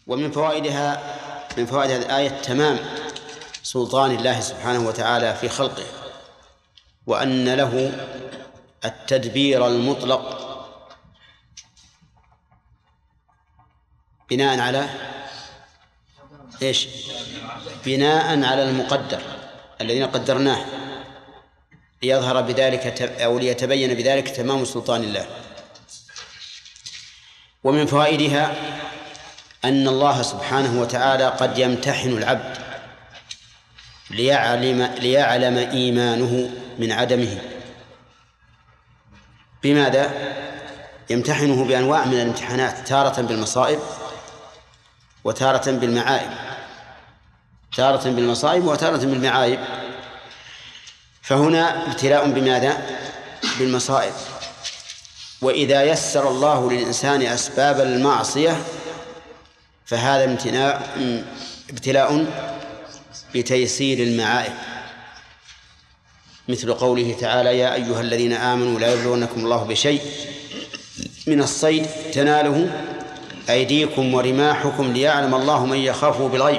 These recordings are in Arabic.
ومن فوائدها من فوائد هذه الآية تمام سلطان الله سبحانه وتعالى في خلقه، وأن له التدبير المطلق بناء على إيش؟ بناء على المقدر الذين قدرناه، ليظهر بذلك أو ليتبين بذلك تمام سلطان الله. ومن فوائدها أن الله سبحانه وتعالى قد يمتحن العبد ليعلم إيمانه من عدمه. بماذا؟ يمتحنه بأنواع من الامتحانات، تارة بالمصائب وتارة بالمعائب، تارة بالمصائب وتارة بالمعائب. فهنا ابتلاء بماذا؟ بالمصائب. وإذا يسر الله للإنسان أسباب المعصية فهذا ابتلاء بتيسير المعائب، مثل قوله تعالى: يا أيها الذين آمنوا لا يبلونكم الله بشيء من الصيد تناله أيديكم ورماحكم ليعلم الله من يخافه بالغيب.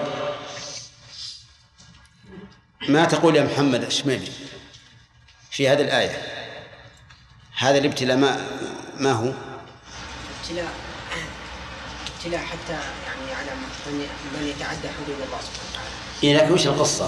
ما تقول يا محمد الشميلي في هذه الآية؟ هذا الابتلاء ما هو؟ ابتلاء حتى يعني يعلم من يتعدى حدود الله سبحانه وتعالى. إيه، لكن وش القصة؟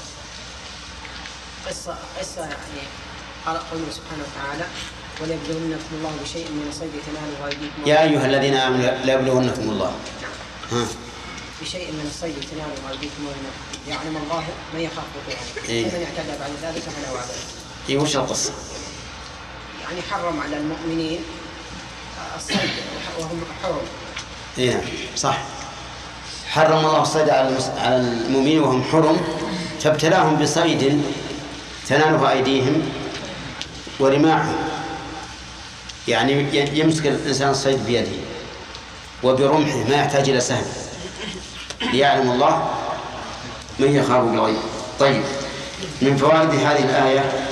قصة يعني قال قوله سبحانه وتعالى: وليبلونكم الله بشيء من الصيد تناله أيديكم. يا أيها الذين آمنوا لا يبلونكم الله بشيء من الصيد تناله أيديكم يعلم الله من يخافه بالغيب. فمن اعتدى بعد ذلك فله عذاب. إيه، وش القصة؟ يعني حرم على المؤمنين الصيد وهم حرم. إيه صح، حرم الله الصيد على المؤمنين وهم حرم، فابتلاهم بصيد تناله أيديهم ورماحهم، يعني يمسك الإنسان الصيد بيده وبرمحه ما يحتاج إلى سهم، ليعلم الله من يخاف بالغيب. طيب، من فوائد هذه الآية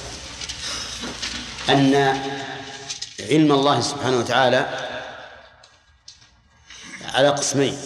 أن علم الله سبحانه وتعالى على قسمين،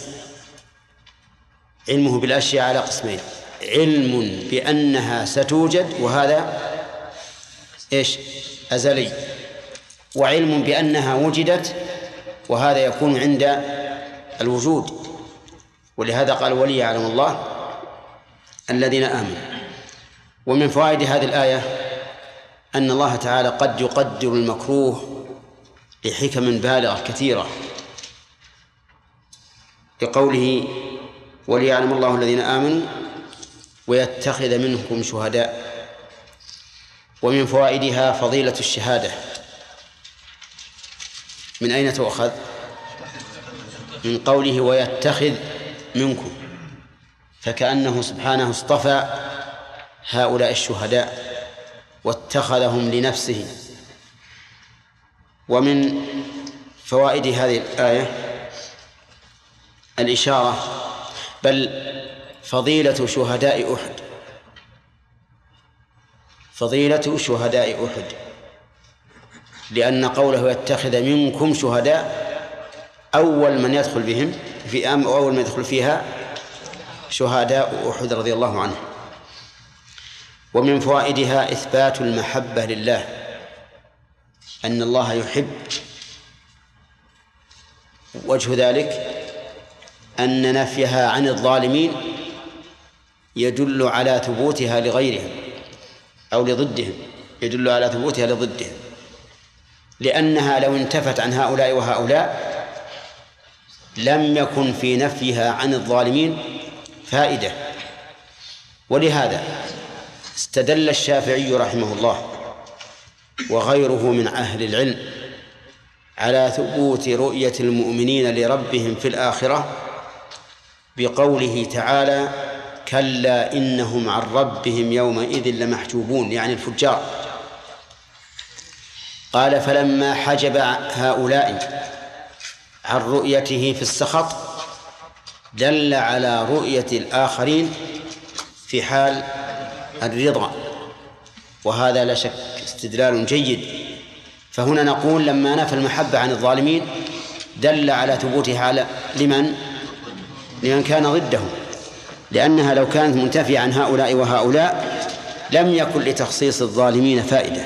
علمه بالأشياء على قسمين: علم بأنها ستوجد وهذا إيش؟ أزلي، وعلم بأنها وجدت وهذا يكون عند الوجود. ولهذا قال: وليعلم الله الذين آمنوا. ومن فوائد هذه الآية أن الله تعالى قد يقدر المكروه لحكم بالغة كثيرة، لقوله: وليعلم الله الذين آمنوا ويتخذ منكم شهداء. ومن فوائدها فضيلة الشهادة. من أين تؤخذ؟ من قوله: ويتخذ منكم، فكأنه سبحانه اصطفى هؤلاء الشهداء واتخذهم لنفسه. ومن فوائد هذه الآية الإشارة، بل فضيلة شهداء أحد، فضيلة شهداء أحد، لأن قوله يتخذ منكم شهداء أول من يدخل بهم في أول من يدخل فيها شهداء أحد رضي الله عنه. ومن فوائدها إثبات المحبة لله، أن الله يحب. وجه ذلك أن نفيها عن الظالمين يدل على ثبوتها لغيرهم أو لضدهم، يدل على ثبوتها لضدهم، لأنها لو انتفت عن هؤلاء وهؤلاء لم يكن في نفيها عن الظالمين فائدة. ولهذا استدل الشافعي رحمه الله وغيره من أهل العلم على ثبوت رؤية المؤمنين لربهم في الآخرة بقوله تعالى: كلا إنهم عن ربهم يومئذ لمحجوبون، يعني الفجار. قال: فلما حجب هؤلاء عن رؤيته في السخط دل على رؤية الآخرين في حال الرضا، وهذا لا شك استدلال جيد. فهنا نقول لما نفى المحبة عن الظالمين دل على ثبوتها على لمن؟ لمن كان ضده، لأنها لو كانت منتفية عن هؤلاء وهؤلاء لم يكن لتخصيص الظالمين فائدة.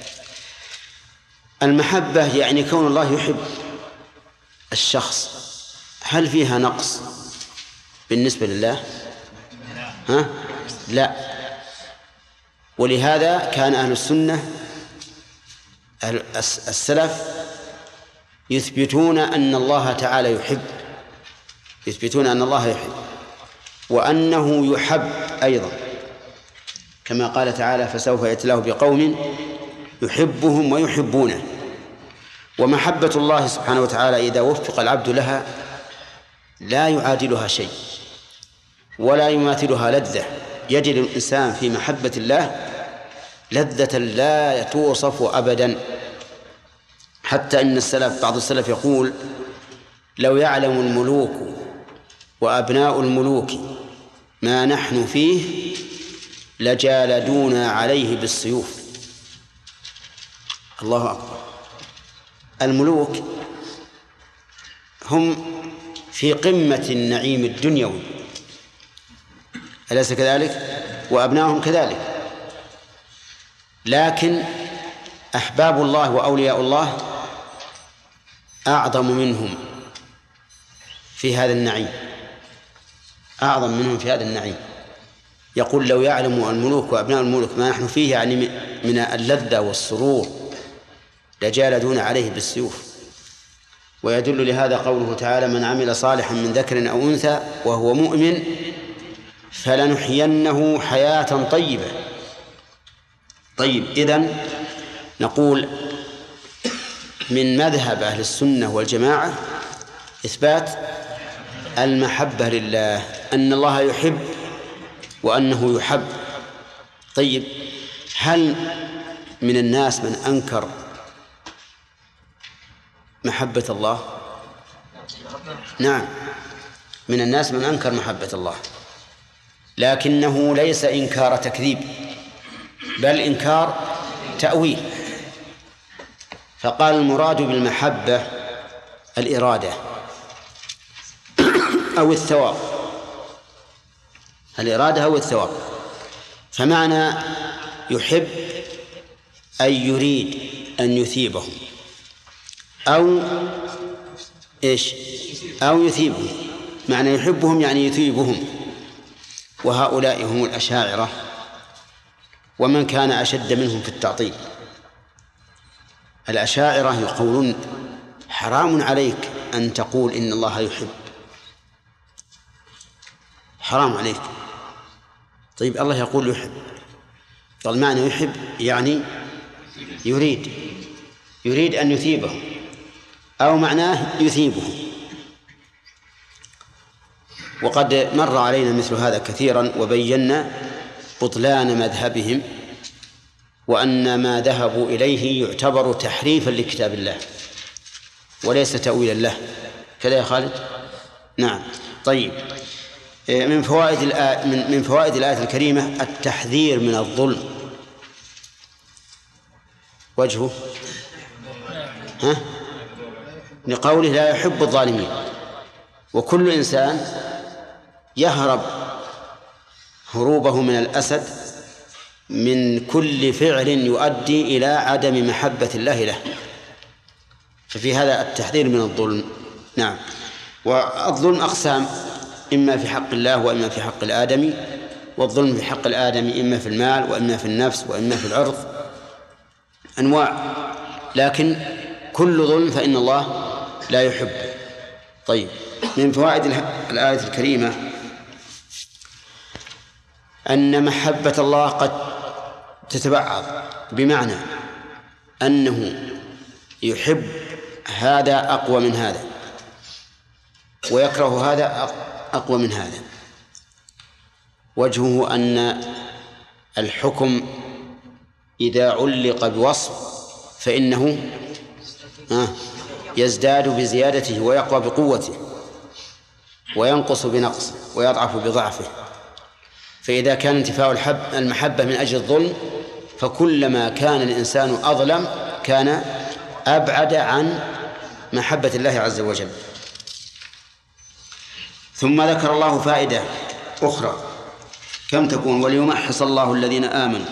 المحبة يعني كون الله يحب الشخص، هل فيها نقص بالنسبة لله؟ لا. ولهذا كان أهل السنة السلف يثبتون أن الله تعالى يحب، يثبتون أن الله يحب وأنه يحب أيضا، كما قال تعالى فسوف يأتي الله بقوم يحبهم ويحبونه. ومحبة الله سبحانه وتعالى إذا وفق العبد لها لا يعادلها شيء ولا يماثلها لذة. يجد الإنسان في محبة الله لذة لا توصف أبدا، حتى إن بعض السلف يقول لو يعلم الملوك وأبناء الملوك ما نحن فيه لجالدونا عليه بالسيوف. الله أكبر. الملوك هم في قمة النعيم الدنيوي، أليس كذلك؟ وأبنائهم كذلك، لكن أحباب الله وأولياء الله أعظم منهم في هذا النعيم، أعظم منهم في هذا النعيم. يقول لو يعلم الملوك وأبناء الملوك ما نحن فيه، يعني من اللذة والسرور، لجالدون عليه بالسيوف. ويدل لهذا قوله تعالى من عمل صالحا من ذكر أو أنثى وهو مؤمن فلنحيينه حياة طيبة. طيب، إذن نقول من مذهب أهل السنة والجماعة إثبات المحبة لله، أن الله يحب وأنه يحب. طيب، هل من الناس من أنكر محبة الله؟ نعم، من الناس من أنكر محبة الله، لكنه ليس إنكار تكذيب بل إنكار تأويل. فقال المراد بالمحبة الإرادة أو الثواب، الإرادة أو الثواب. فمعنى يحب أي يريد أن يثيبهم، أو إيش؟ أو يثيبهم. معنى يحبهم يعني يثيبهم. وهؤلاء هم الأشاعرة ومن كان أشد منهم في التعطيل. الأشاعرة يقولون حرام عليك أن تقول إن الله يحب، حرام عليك. طيب، الله يقول يحب، قال معنى يحب يعني يريد أن يثيبه، أو معناه يثيبه. وقد مر علينا مثل هذا كثيرا وبينا بطلان مذهبهم، وأن ما ذهبوا إليه يعتبر تحريفا لكتاب الله وليس تأويلا له. كذا يا خالد؟ نعم. طيب، من فوائد الآية الكريمة التحذير من الظلم. وجهه لقوله لا يحب الظالمين. وكل إنسان يهرب هروبه من الأسد من كل فعل يؤدي إلى عدم محبة الله له، ففي هذا التحذير من الظلم. نعم. والظلم أقسام، إما في حق الله وإما في حق الآدمي. والظلم في حق الآدمي إما في المال وإما في النفس وإما في العرض، أنواع، لكن كل ظلم فإن الله لا يحب. طيب، من فوائد الآية الكريمة أن محبة الله قد تتبعض، بمعنى أنه يحب هذا أقوى من هذا ويكره هذا أقوى من هذا. وجهه أن الحكم إذا علق بوصف فإنه يزداد بزيادته ويقوى بقوته وينقص بنقصه ويضعف بضعفه. فإذا كان انتفاء المحبة من أجل الظلم، فكلما كان الإنسان أظلم كان أبعد عن محبة الله عز وجل. ثم ذكر الله فائدة أخرى، كم تكون؟ وليمحص الله الذين آمنوا.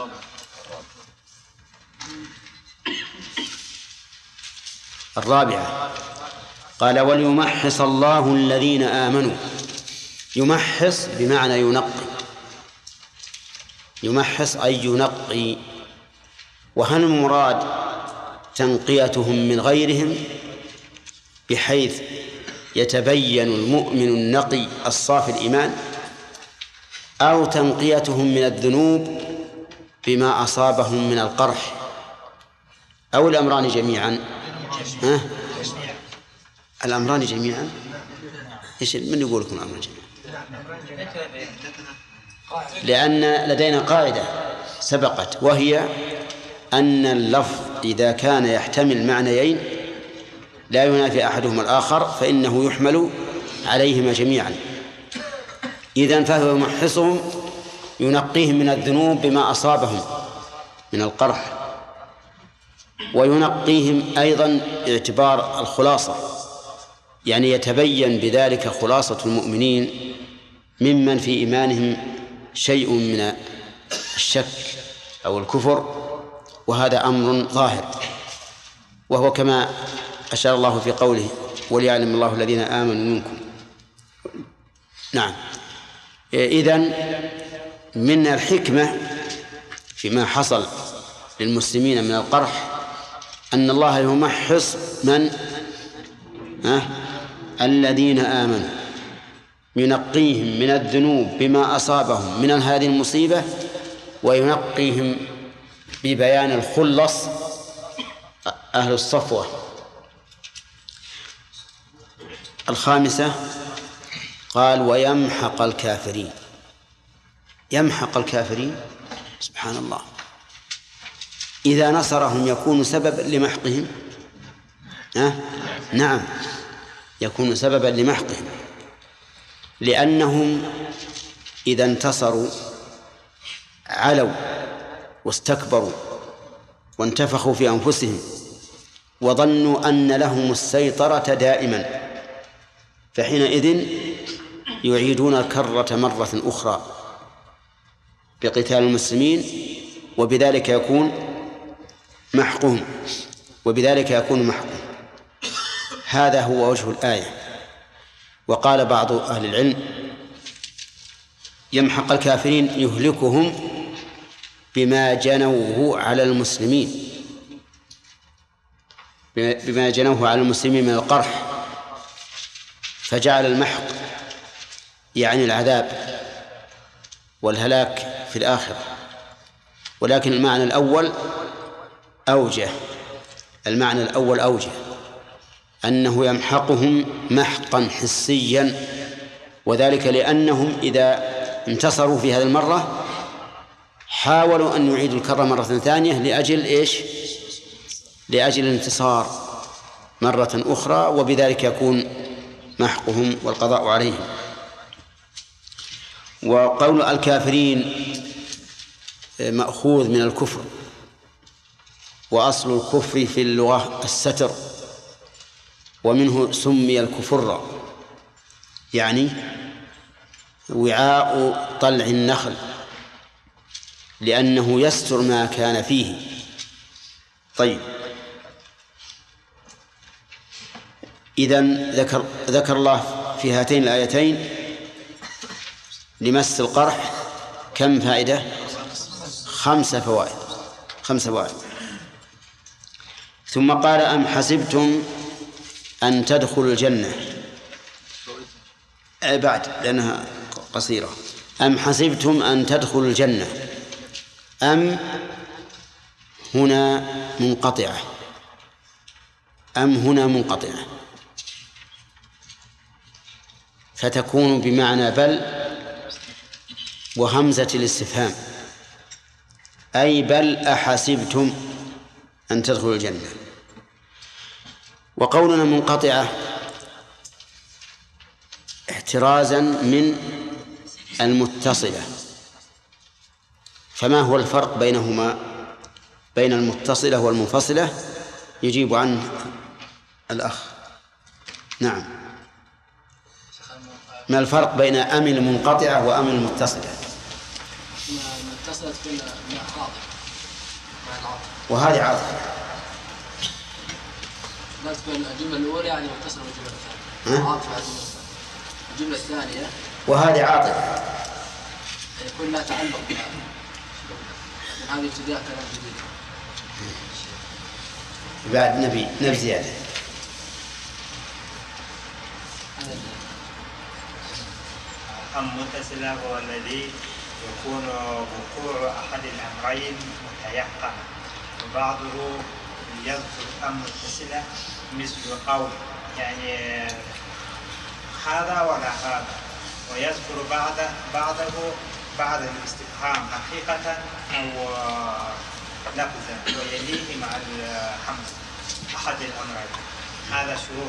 الرابعة قال وليمحص الله الذين آمنوا. يمحص بمعنى ينقي، يمحص أي ينقي. وهل المراد تنقيتهم من غيرهم بحيث يتبين المؤمن النقي الصافي الإيمان، أو تنقيتهم من الذنوب بما أصابهم من القرح، أو الأمران جميعا؟ الأمران جميعا. إيش من يقول لكم الأمران جميعا؟ لأن لدينا قاعدة سبقت، وهي أن اللفظ إذا كان يحتمل معنيين لا ينافي أحدهما الآخر فإنه يحمل عليهما جميعا. إذن فهو يمحصهم ينقيهم من الذنوب بما أصابهم من القرح، وينقيهم أيضا اعتبار الخلاصة، يعني يتبين بذلك خلاصة المؤمنين ممن في إيمانهم شيء من الشك أو الكفر، وهذا أمر ظاهر، وهو كما أشار الله في قوله وليعلم الله الذين آمنوا منكم. نعم. إذن من الحكمة فيما حصل للمسلمين من القرح أن الله يمحص من الذين آمنوا، ينقيهم من الذنوب بما أصابهم من هذه المصيبة، وينقيهم ببيان الخلص أهل الصفوة. الخامسة قال ويمحق الكافرين. يمحق الكافرين، سبحان الله، إذا نصرهم يكون سببا لمحقهم. نعم، يكون سببا لمحقهم، لأنهم إذا انتصروا علوا واستكبروا وانتفخوا في أنفسهم وظنوا أن لهم السيطرة دائما، فحينئذ يعيدون الكرة مرة أخرى بقتال المسلمين، وبذلك يكون محقهم، هذا هو وجه الآية. وقال بعض أهل العلم يمحق الكافرين يهلكهم بما جنوه على المسلمين، بما جنوه على المسلمين من القرح، فجعل المحق يعني العذاب والهلاك في الآخرة. ولكن المعنى الأول أوجه، أنه يمحقهم محقا حسيا، وذلك لأنهم إذا انتصروا في هذه المرة حاولوا أن يعيدوا الكرة مرة ثانية لأجل إيش؟ لأجل الانتصار مرة أخرى، وبذلك يكون محقهم والقضاء عليهم. وقول الكافرين مأخوذ من الكفر، وأصل الكفر في اللغة الستر، ومنه سمي الكفر، يعني وعاء طلع النخل، لأنه يستر ما كان فيه. طيب، إذن ذكر الله في هاتين الآيتين لمس القرح كم فائدة؟ 5 فوائد. ثم قال أم حسبتم أن تدخلوا الجنة، بعد لأنها قصيرة. أم حسبتم أن تدخلوا الجنة، أم هنا منقطعة، فتكون بمعنى بل وهمزة الاستفهام، أي بل أحسبتم أن تدخلوا الجنة. وقولنا منقطعة احترازا من المتصلة. فما هو الفرق بينهما، بين المتصلة والمنفصلة؟ يجيب عنه الأخ. نعم. ما الفرق بين أم المنقطعة وأم المتصلة؟ المتصلة تكون مع عاطفة مع العاطفة، وهذه عاطفة. لا تكون الجملة الأولى يعني متصلة بالجملة الثانية. عاطفة الجملة الثانية وهذه عاطفة. يكون لا تعلق بها. من هذه ابتداء كلام جديد. بعد نبي زيادة. أم متصلة هو الذي يكون وقوع أحد الأمرين متيقنا، وبعضه يذكر أم متصلة مثل أو، يعني هذا ولا هذا، ويذكر بعضه بعد الاستفهام حقيقة أو لفظا، ويليه مع الحمز أحد الأمرين. هذا شروط.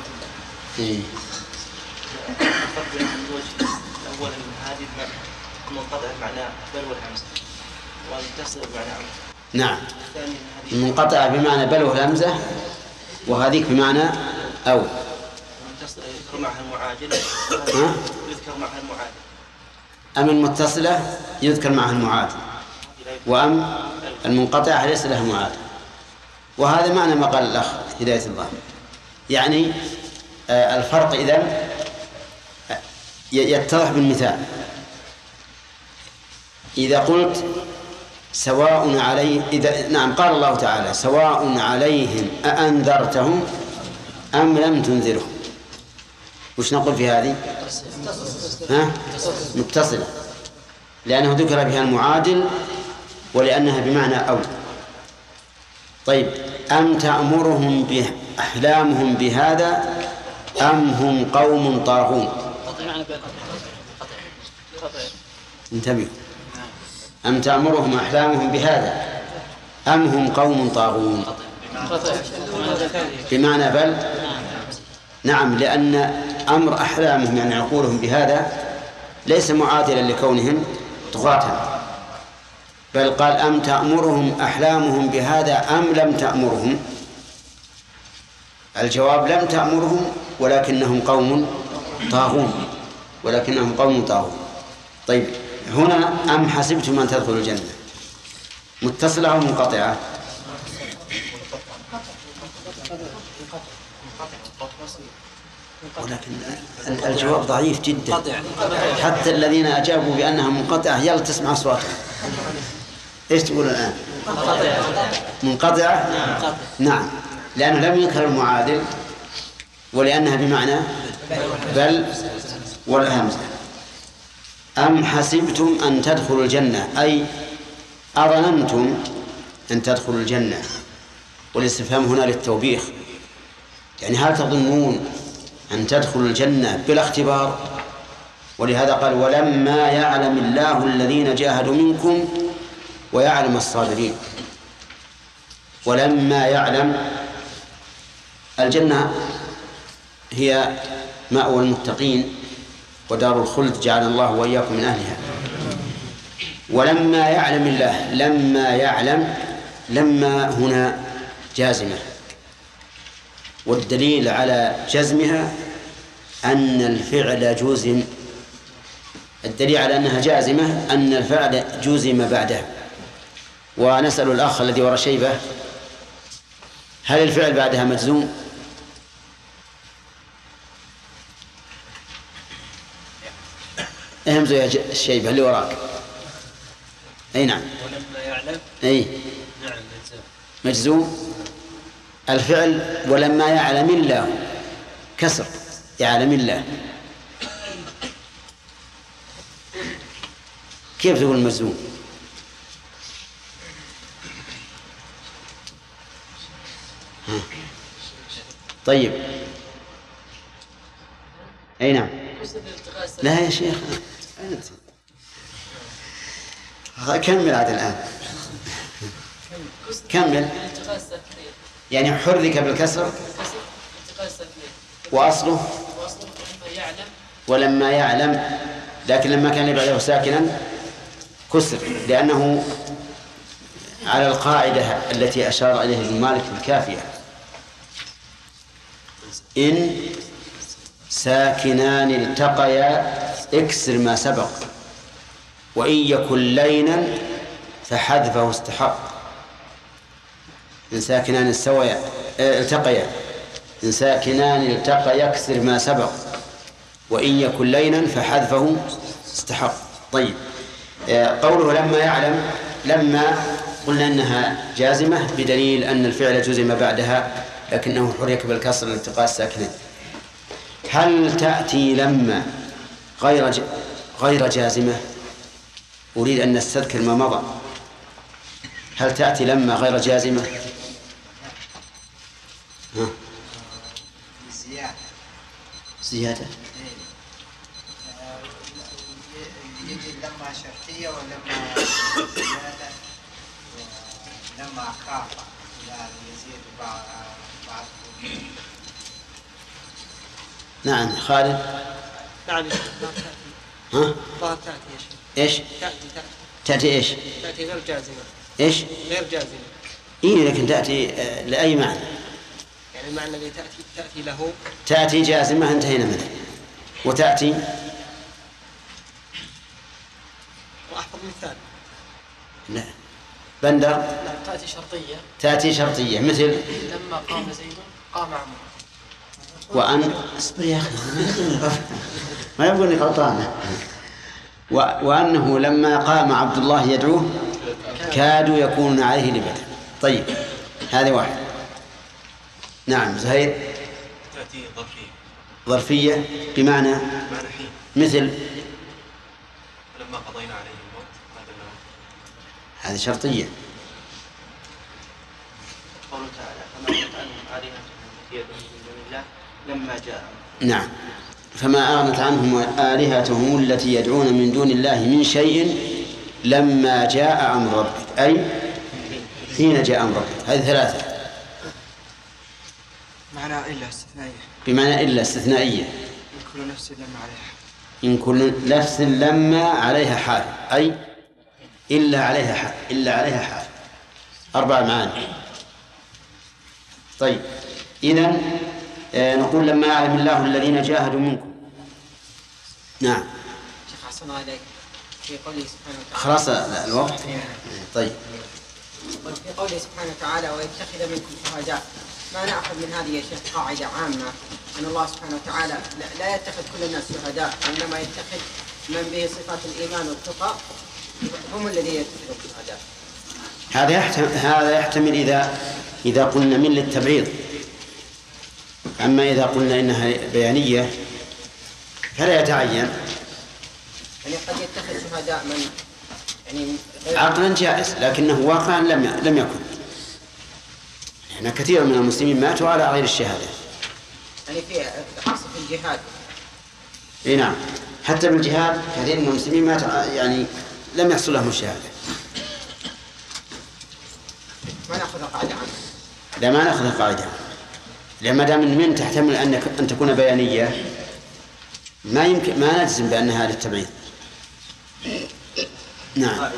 الفرق بين الوجه الأول من هذه المنقطع معناه بل والهمزة، والمتصل بمعنى أو. نعم، المنقطع بمعنى بل والهمزة، وهذيك بمعنى أو. المتصل يذكر معها المعادل. يذكر معها المعادل. أم المتصلة يذكر معها المعادل، وأم المنقطعة ليس لها معادل. وهذا معنى ما قال الأخ هداية الله. يعني الفرق إذن يتضح بالمثال. إذا قلت سواء عليه نعم، قال الله تعالى سواء عليهم أأنذرتهم أم لم تنذرهم. وش نقول في هذه؟ متصلة، لأنه ذكر بها المعادل ولأنها بمعنى أو. طيب، أم تأمرهم أحلامهم بهذا أم هم قوم طاغون. انتبهوا، أم تأمرهم أحلامهم بهذا أم هم قوم طاغون بمعنى بل. نعم، لأن أمر أحلامهم يعني عقولهم بهذا ليس معادلا لكونهم طغاة، بل قال أم تأمرهم أحلامهم بهذا أم لم تأمرهم. الجواب لم تأمرهم ولكنهم قوم طاغون. طيب، هنا أم حسبتم أن تدخلوا الجنة متصلة أو منقطعة؟ ولكن الجواب ضعيف جدا، حتى الذين أجابوا بأنها منقطعة يلا تسمع أصواتهم. إيش تقول الآن؟ منقطعة. نعم، لأنه لم يذكر المعادل ولأنها بمعنى بل والهمزة. أم حسبتم أن تدخلوا الجنة أي أظننتم أن تدخلوا الجنة، والاستفهام هنا للتوبيخ، يعني هل تظنون أن تدخلوا الجنة بلا اختبار؟ ولهذا قال ولما يعلم الله الذين جاهدوا منكم ويعلم الصابرين. ولما يعلم الجنة هي مأوى المتقين ودار الخلد، جعل الله وإياكم من أهلها. ولما يعلم الله، لما يعلم، لما هنا جازمة، والدليل على جزمها أن الفعل جزم. الدليل على أنها جازمة أن الفعل جزم بعدها. ونسأل الأخ الذي وراء شيبة، هل الفعل بعدها مجزوم؟ اهمزوا يا الشيبة اللي وراك. أي نعم. ولما يعلم. أي نعم مجزوم. الفعل ولما يعلم الله كسر، يعلم الله. كيف تقول مجزوم؟ طيب، أي نعم. لا يا شيخ، كمل عاد الآن، كمل. يعني حرك بالكسر وأصله ولما يعلم، لكن لما كان بعده ساكنا كسر، لأنه على القاعدة التي أشار إليها ابن مالك في الكافية: إن ساكنان التقيا اكسر ما سبق، وإن يكن لينا فحذفه استحق. إن ساكنان التقيا، إن ساكنان التقيا اكسر ما سبق، وإن يكن لينا فحذفه استحق. طيب، قوله لما يعلم، لما قلنا أنها جازمة بدليل أن الفعل جزم بعدها لكنه حرك بالكسر لالتقاء الساكنين. هل تأتي لما غير جازمة؟ أريد أن نستذكر ما مضى. هل تأتي لما غير جازمة؟ زيادة يجي لما شرطية ولما زيادة ولما خاف يعني يزيد بعض. نعم. خالد. نعم. ها؟ ظاهر تأتي إيش؟ تأتي إيش؟ تأتي غير جازمة. إيش؟ غير جازمة. إيه، لكن تأتي لأي معنى؟ يعني المعنى الذي تأتي له. تأتي جازمة انتهينا منه. وتأتي وأحفظ مثال. لا بندر. لا، تأتي شرطية. تأتي شرطية مثل لما قام زيد قام عمرو. وأن اصبر يا أخي ما يقول لي غلطانة. وأنه لما قام عبد الله يدعوه كادوا يكونون عليه لبدا. طيب، هذه واحد. نعم. زهير. تأتي ظرفية. ظرفية بمعنى حين. مثل لما قضينا عليه الموت هذا النوم. هذه شرطية. قوله تعالى فما أغنت عنهم آلهتهم التي يدعون من دون الله لما جاء. نعم. فما أغنت عنهم آلهتهم التي يدعون من دون الله من شيء لما جاء أمر ربك، أي حين جاء أمر ربك. هذه ثلاثة. معنى إلا استثنائية. بمعنى إلا استثنائية. كل نفس لما عليها. إن كل نفس لما عليها حال، أي إلا عليها حال. إلا عليها حال. 4 معاني. طيب، إذن نقول لما يعلم الله الذين جاهدوا منكم. نعم. شيخ أحسن عليك في قوله سبحانه وتعالى. خلاص الوقت. طيب. في قوله سبحانه وتعالى ويتخذ منكم شهداء، ما نأخذ من هذه يا شيخ قاعدة عامة أن الله سبحانه وتعالى لا يتخذ كل الناس شهداء، وإنما يتخذ من به صفات الإيمان والتقى هم الذين يتخذون شهداء. هذا يحتمل إذا قلنا من للتبعيض. أما إذا قلنا إنها بيانية فلا يتعين. يعني قد يتخذ شهداء من يعني عقلا جائز، لكنه واقعا لم يكن. يعني كثير من المسلمين ماتوا على غير الشهادة. يعني في خاصة في الجهاد. اي نعم، حتى بالجهاد كثير من المسلمين ماتوا يعني لم يحصل لهم الشهادة. ما نأخذ قاعدة عنه. لا، ما نأخذ قاعدة، لما دام من تحتمل أن تكون بيانية ما يمكن ما نجزم بأنها للتبعيض. نعم.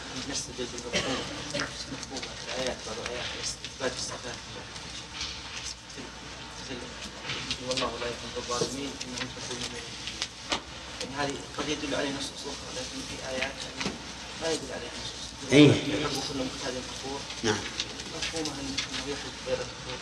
والله لا يحب الظالمين انهم تكونوا يعني هذه قد يدل عليه نصوص اخرى، لكن في ايات يعني لا يدل عليها نصوص. اي يحب كل مختال فخور. نعم. مفهومها انه يحب غير الفخور.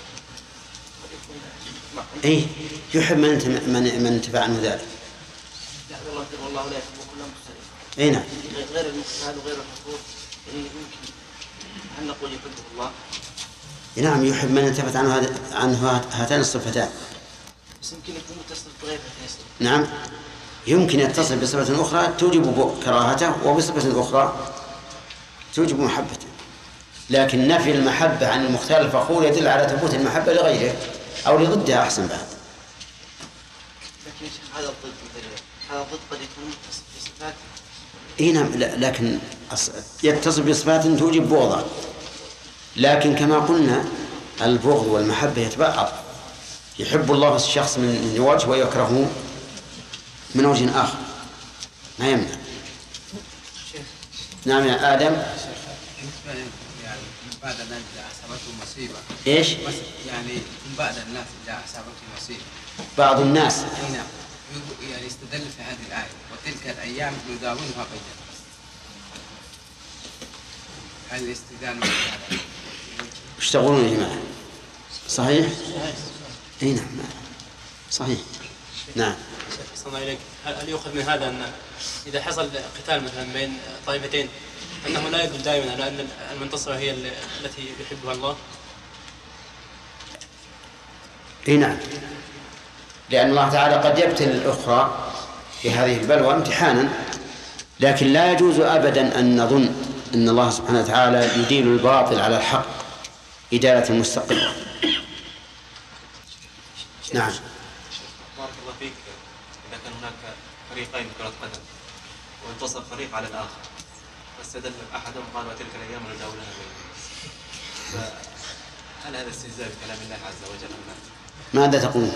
اي يحب من انتفع عنه ذلك. لا والله لا يحب كل مختلف. اي نعم. غير المختال وغير الفخور يعني يمكن هل نقول يحبه الله؟ نعم، يحب من انتفت عنه هاتان الصفتان. بس يمكن يكون متصل بغير هاتين. نعم، يمكن يتصل بصفة أخرى توجب كراهته وبصفة أخرى توجب محبته، لكن نفي المحبة عن المختال الفخور يدل على ثبوت المحبة لغيره أو لضدها أحسن بعد. لكن يا شيخ هذا الضد مثلا، هذا الضد قد يكون متصل بصفات. إيه نعم، لكن يتصل بصفات توجب بغضا، لكن كما قلنا البغض والمحبة يتبعض. يحب الله الشخص من وجه ويكرهه من وجه آخر، ما يمنع. نعم يا آدم. يعني من بعد الناس إذا أصابتهم مصيبة. إيش؟ يعني من بعد الناس إذا أصابتهم مصيبة. بعض الناس. نعم. أيام نداولها بيننا. هل الاستئذان والإعادة وش تقولون يا جماعة؟ صحيح؟ أي نعم صحيح. نعم. صلى الله عليك، هل يؤخذ من هذا أن إذا حصل قتال مثلا بين طائفتين أنه لا يدل دائما على أن المنتصرة هي التي يحبها الله؟ اي نعم، لأن الله تعالى قد يبتلي الأخرى بهذه البلوى امتحانا، لكن لا يجوز أبدا أن نظن أن الله سبحانه وتعالى يديل الباطل على الحق إدالة مستقلة. نعم. بارك الله فيك. إذا كان هناك فريقين كرة قدم وانتصر فريق على الآخر واستدل أحدهم قال وتلك الأيام نداولها بيننا، فهل هذا استهزاء بكلام الله عز وجل أم لا؟ ماذا تقول؟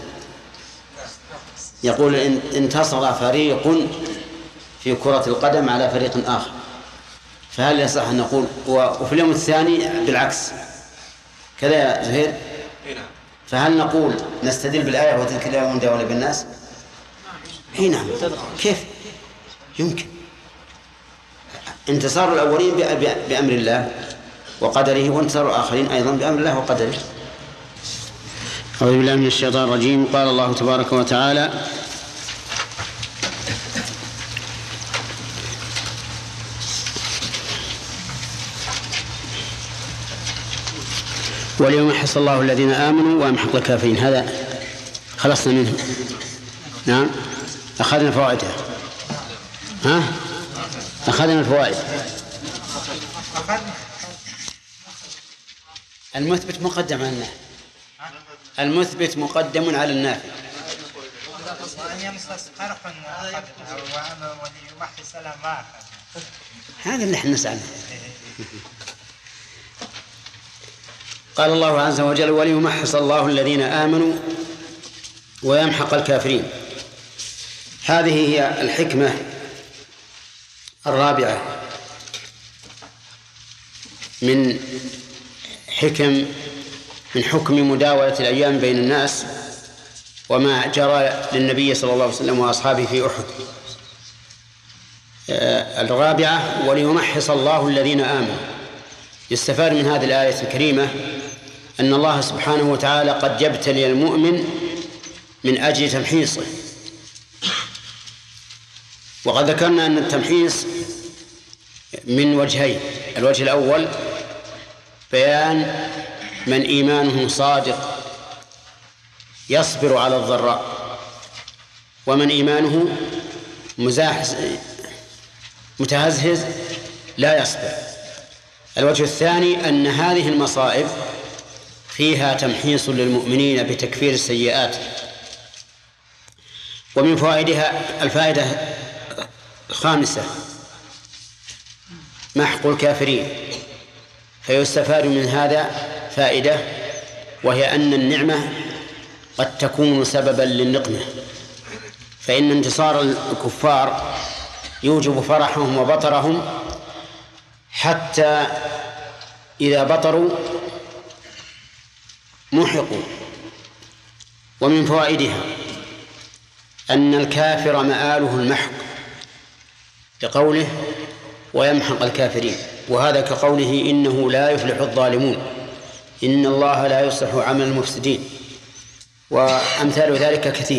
يقول إن انتصر فريق في كرة القدم على فريق آخر، فهل يصح أن نقول وفي اليوم الثاني بالعكس كذا يا زهير؟ نعم. فهل نقول نستدل بالآية وتلك الأيام نداولها بالناس؟ اي نعم. كيف يمكن؟ انتصار الأولين بأمر الله وقدره، وانتصار الآخرين أيضا بأمر الله وقدره. أعوذ بالله من الشيطان الرجيم. قال الله تبارك وتعالى: وليمحص الله الذين آمنوا ويمحق الكافرين. هذا خلصنا منه. نعم، أخذنا فوائده. أخذنا الفوائد. المثبت مقدم على النافي. المثبت مقدم على النافي. هذا اللي احنا نسأل. قال الله عز وجل: وليمحص الله الذين آمنوا ويمحق الكافرين. هذه هي الحكمة الرابعة من حكم مداولة الأيام بين الناس، وما جرى للنبي صلى الله عليه وسلم وأصحابه في أحد. الرابعة: وليمحص الله الذين آمنوا. يستفاد من هذه الآية الكريمة أن الله سبحانه وتعالى قد يبتلي المؤمن من أجل تمحيصه. وقد ذكرنا أن التمحيص من وجهين: الوجه الأول بيان من إيمانه صادق يصبر على الضراء، ومن إيمانه متهزهز لا يصبر. الوجه الثاني أن هذه المصائب فيها تمحيص للمؤمنين بتكفير السيئات. ومن فوائدها الفائدة الخامسة: محق الكافرين. فيستفاد من هذا فائدة، وهي أن النعمة قد تكون سببا للنقمة، فإن انتصار الكفار يوجب فرحهم وبطرهم، حتى إذا بطروا محقوا. ومن فوائدها أن الكافر مآله المحق، لقوله: ويمحق الكافرين. وهذا كقوله: إنه لا يفلح الظالمون، إن الله لا يصلح عمل المفسدين، وأمثال ذلك كثير.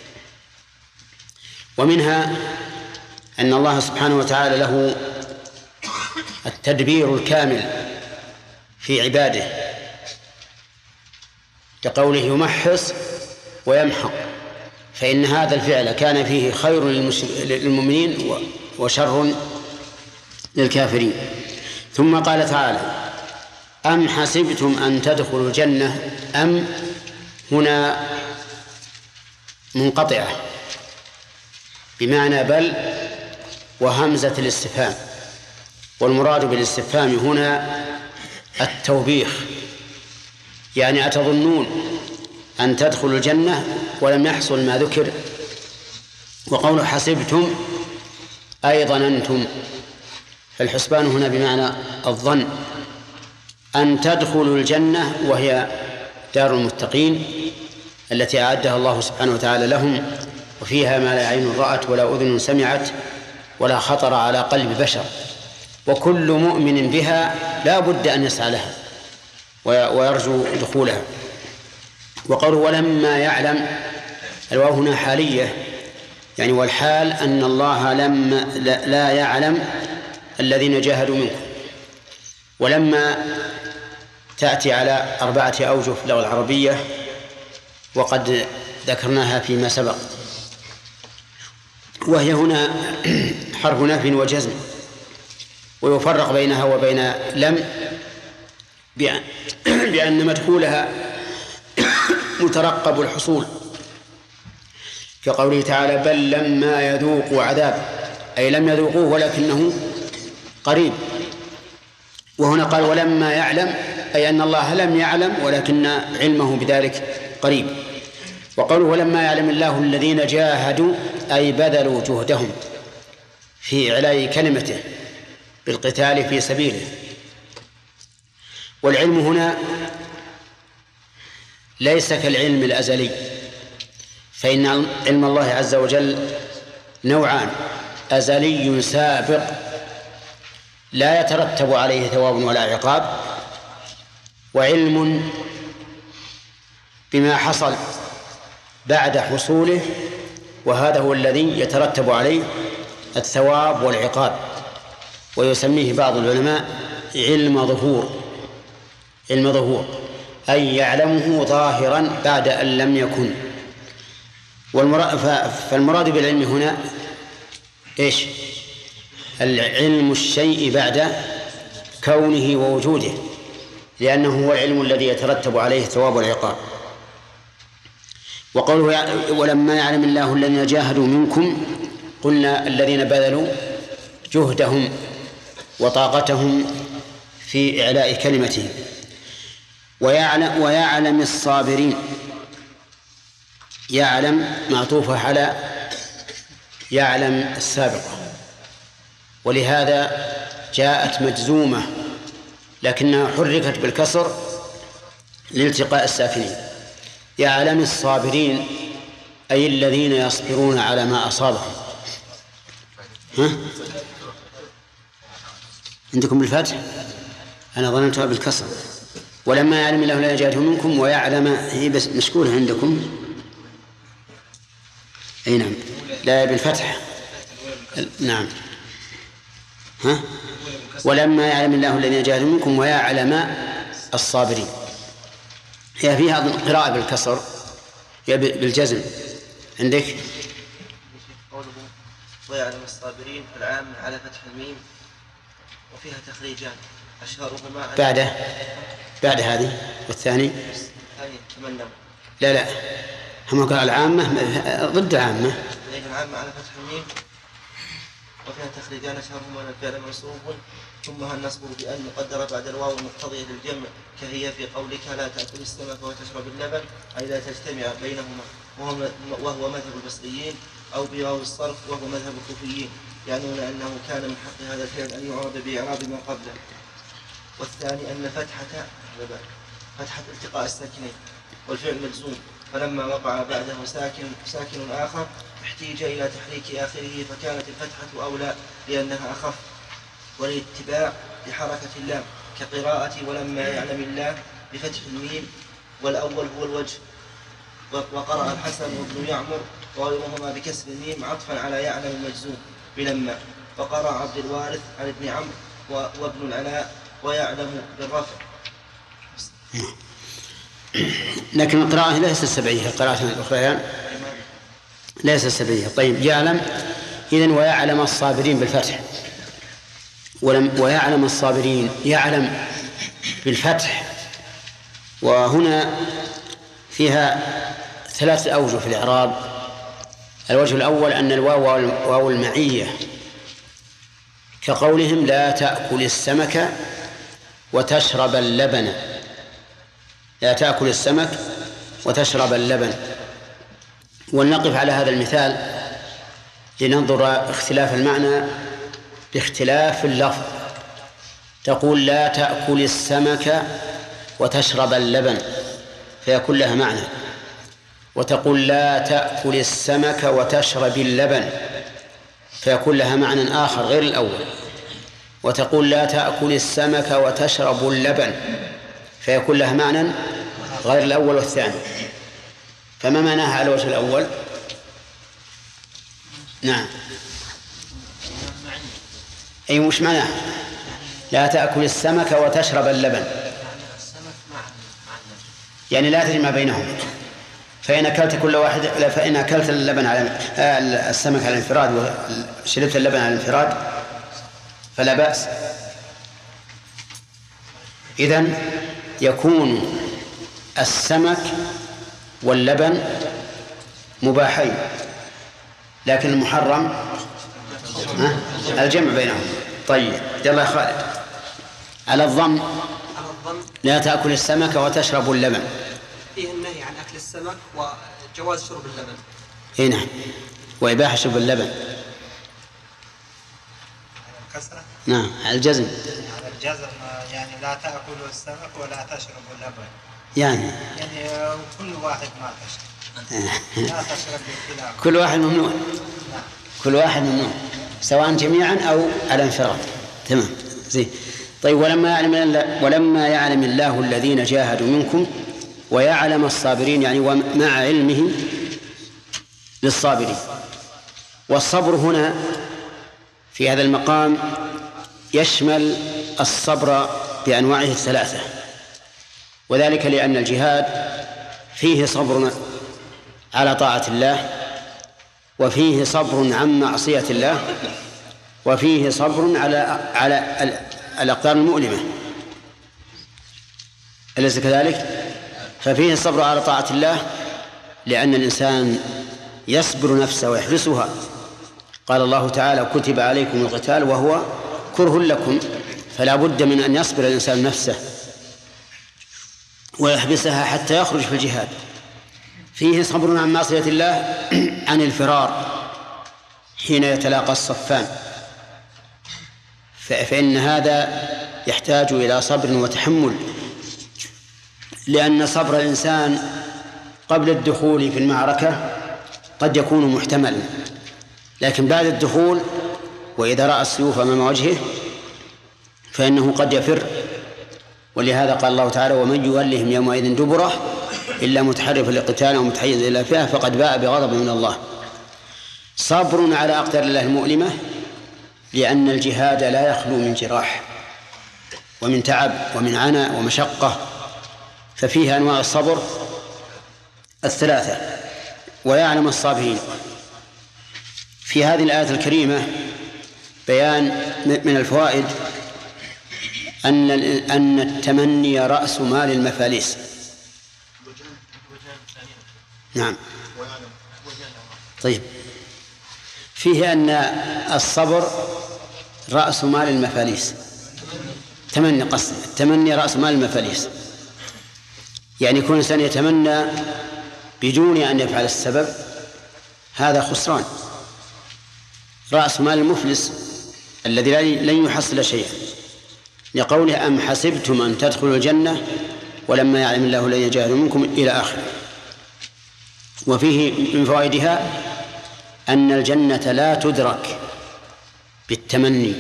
ومنها أن الله سبحانه وتعالى له التدبير الكامل في عباده، كقوله: يمحص ويمحق، فإن هذا الفعل كان فيه خير للمؤمنين وشر للكافرين. ثم قال تعالى: أم حسبتم أن تدخلوا الجنة. أم هنا منقطعة بمعنى بل وهمزة الاستفهام، والمراد بالاستفهام هنا التوبيخ، يعني أتظنون أن تدخلوا الجنة ولم يحصل ما ذكر. وقول حسبتم أي ظننتم، فالحسبان هنا بمعنى الظن. أن تدخلوا الجنة وهي دار المتقين التي أعدها الله سبحانه وتعالى لهم، وفيها ما لا عين رأت ولا أذن سمعت ولا خطر على قلب بشر، وكل مؤمن بها لا بد أن يسعى لها ويرجو دخولها. وقوله ولما يعلم، الواو هنا حالية، يعني والحال أن الله لا يعلم الذين جاهدوا منكم. ولما تأتي على 4 أوجه في اللغة العربية وقد ذكرناها فيما سبق، وهي هنا حرف نفي وجزم، ويفرق بينها وبين لم بأن مدخولها مترقب الحصول، كقوله تعالى بل لما يذوقوا عذاب، أي لم يذوقوه ولكنه قريب. وهنا قال ولما يعلم، أي أن الله لم يعلم ولكن علمه بذلك قريب. وقوله ولما يعلم الله الذين جاهدوا، أي بذلوا جهدهم في إعلاء كلمته بالقتال في سبيله. والعلم هنا ليس كالعلم الأزلي، فإن علم الله عز وجل نوعان: أزلي سابق لا يترتب عليه ثواب ولا عقاب، وعلم بما حصل بعد حصوله، وهذا هو الذي يترتب عليه الثواب والعقاب، ويسميه بعض العلماء علم ظهور. علم ظهور أي يعلمه ظاهرا بعد أن لم يكن. فالمراد بالعلم هنا إيش؟ العلم الشيء بعد كونه ووجوده، لأنه هو العلم الذي يترتب عليه الثواب والعقاب. وقوله ولما يعلم الله الذين جاهدوا منكم، قلنا الذين بذلوا جهدهم وطاقتهم في إعلاء كلمته. ويعلم الصابرين، يعلم معطوفة على يعلم السابقة، ولهذا جاءت مجزومة لكنها حركت بالكسر لالتقاء الساكنين. يعلم الصابرين أي الذين يصبرون على ما أصابهم. عندكم بالفتح؟ أنا ظننتها بالكسر. ولما يعلم الله لا يجاهد منكم ويعلم، هي بس مشكولة عندكم. أي نعم، لا بالفتح. نعم. ولما يعلم الله الذين جاهدوا منكم ويعلم الصابرين، هي فيها قراءة بالكسر، هي بالجزم. عندك قوله ويعلم الصابرين العام على فتح الميم، وفيها تخريجان أشهرهما بعد هذه والثاني تمنوا. لا هم قال العامة ضد عامة. العامة على فتح الميم وفيها تخريجان أشهرهما الفعل منصوب ثم النصب بأن مقدرة بعد الواو المقتضية للجمع، كهي في قولك لا تأكل السمك وتشرب اللبن، أي لا تجتمع بينهما، وهو مذهب البصريين، أو بواو الصرف وهو مذهب الكوفيين، يعنون أنه كان من حق هذا الفعل أن يعرب بإعراب ما قبله. والثاني أن فتحة التقاء الساكنين، والفعل مجزوم، فلما وقع بعده ساكن آخر احتيج إلى تحريك آخره، فكانت الفتحة أولى لأنها أخف، والاتباع لحركة اللام كقراءة ولما يعلم الله بفتح الميم، والأول هو الوجه. وقرأ الحسن وابن يعمر وغيرهما بكسر الميم عطفا على يعلم المجزوم بلما، وقرأ عبد الوارث عن ابن عمرو وابن العلاء ويعلم بالرفع. لكن القراءة ليست سبعية، القراءة الأخرى ليست سبعية. طيب يعلم إذن ويعلم الصابرين بالفتح، ويعلم الصابرين يعلم بالفتح. وهنا فيها 3 أوجه في الإعراب. الوجه الأول أن الواو المعية، كقولهم لا تأكل السمك وتشرب اللبن، لا تأكل السمك وتشرب اللبن. ولنقف على هذا المثال لننظر اختلاف المعنى باختلاف اللفظ. تقول لا تأكل السمك وتشرب اللبن فيكون لها معنى، وتقول لا تأكل السمك وتشرب اللبن فيكون لها معنى آخر غير الأول. وتقول لا تأكل السمك وتشرب اللبن، فيكون لها معنى غير الأول والثاني. فما معناها على الوجه الأول؟ نعم، أي مش معناها لا تأكل السمك وتشرب اللبن، يعني لا تجمع بينهم. فإن أكلت اللبن على السمك على الانفراد وشربت اللبن على الانفراد فلا بأس. إذن يكون السمك واللبن مباحين، لكن المحرم الجمع بينهم. طيب يلا يا خالد. على الضم لا تأكل السمك وتشرب اللبن، فيه النهي عن أكل السمك وجواز شرب اللبن. إيه نعم، وإباحة شرب اللبن. كسرة. نعم على الجزم. على الجزم يعني لا تأكلوا السمك ولا تشربوا اللبن. يعني كل واحد ما تشرب. لا تشرب بالكلام. كل واحد ممنوع. كل واحد ممنوع سواء جميعا أو على انفراد. تمام زين. طيب ولما يعلم الله الذين جاهدوا منكم ويعلم الصابرين، يعني ومع علمه للصابرين. والصبر هنا في هذا المقام يشمل الصبر بأنواعه الثلاثة، وذلك لأن الجهاد فيه صبر على طاعة الله، وفيه صبر عن معصية الله، وفيه صبر على الأقدار المؤلمة. أليس كذلك؟ ففيه الصبر على طاعة الله لأن الإنسان يصبر نفسه ويحبسها. قال الله تعالى كتب عليكم القتال وهو كره لكم، فلا بد من أن يصبر الإنسان نفسه ويحبسها حتى يخرج في الجهاد. فيه صبر عن معصية الله عن الفرار حين يتلاقى الصفان، فإن هذا يحتاج إلى صبر وتحمل، لأن صبر الإنسان قبل الدخول في المعركة قد يكون محتملا، لكن بعد الدخول وإذا رأى السيوف أمام وجهه فإنه قد يفر. ولهذا قال الله تعالى ومن يولهم يومئذ دبره إلا متحرفا لقتال أو متحيزا إلى فئة فقد باء بغضب من الله. صبر على أقدار الله المؤلمة، لأن الجهاد لا يخلو من جراح ومن تعب ومن عناء ومشقة، ففيها أنواع الصبر الثلاثة. ويعلم الصابرين. في هذه الآية الكريمة بيان من الفوائد أن التمني رأس مال المفاليس. نعم. طيب فيه أن الصبر رأس مال المفاليس. تمني قصد التمني رأس مال المفاليس، يعني يكون الإنسان يتمنى بدون أن يفعل السبب، هذا خسران. رأس مال المفلس الذي لن يحصل شيئا، لقوله أم حسبتم أن تدخلوا الجنة ولما يعلم الله الذين جاهدوا منكم إلى آخره. وفيه من فوائدها أن الجنة لا تدرك بالتمني،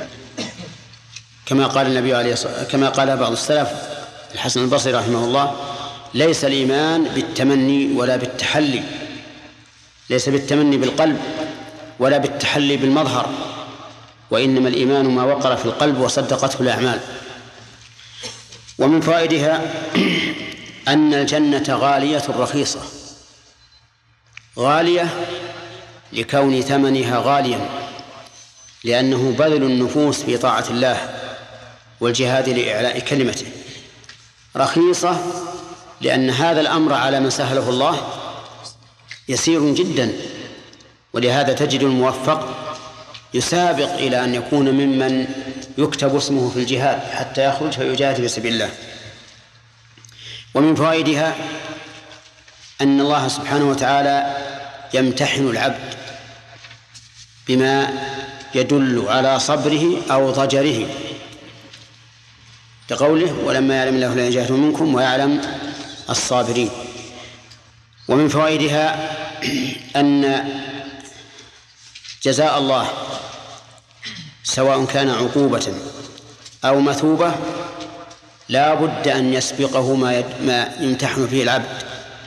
كما قال النبي عليه كما قال بعض السلف الحسن البصري رحمه الله ليس الإيمان بالتمني ولا بالتحلي، ليس بالتمني بالقلب ولا بالتحلي بالمظهر، وإنما الإيمان ما وقر في القلب وصدقته الأعمال. ومن فوائدها أن الجنة غالية رخيصة، غالية لكون ثمنها غاليا، لأنه بذل النفوس في طاعة الله والجهاد لإعلاء كلمته. رخيصة لأن هذا الأمر على من سهله الله يسير جدا، ولهذا تجد الموفق يسابق إلى أن يكون ممن يكتب اسمه في الجهاد حتى يخرج فيجاهد في سبيل الله. ومن فوائدها أن الله سبحانه وتعالى يمتحن العبد بما يدل على صبره أو ضجره، كقوله ولما يعلم الله الذين جاهدوا منكم ويعلم الصابرين. ومن فوائدها أن جزاء الله سواء كان عقوبة أو مثوبة لا بد أن يسبقه ما يمتحن فيه العبد،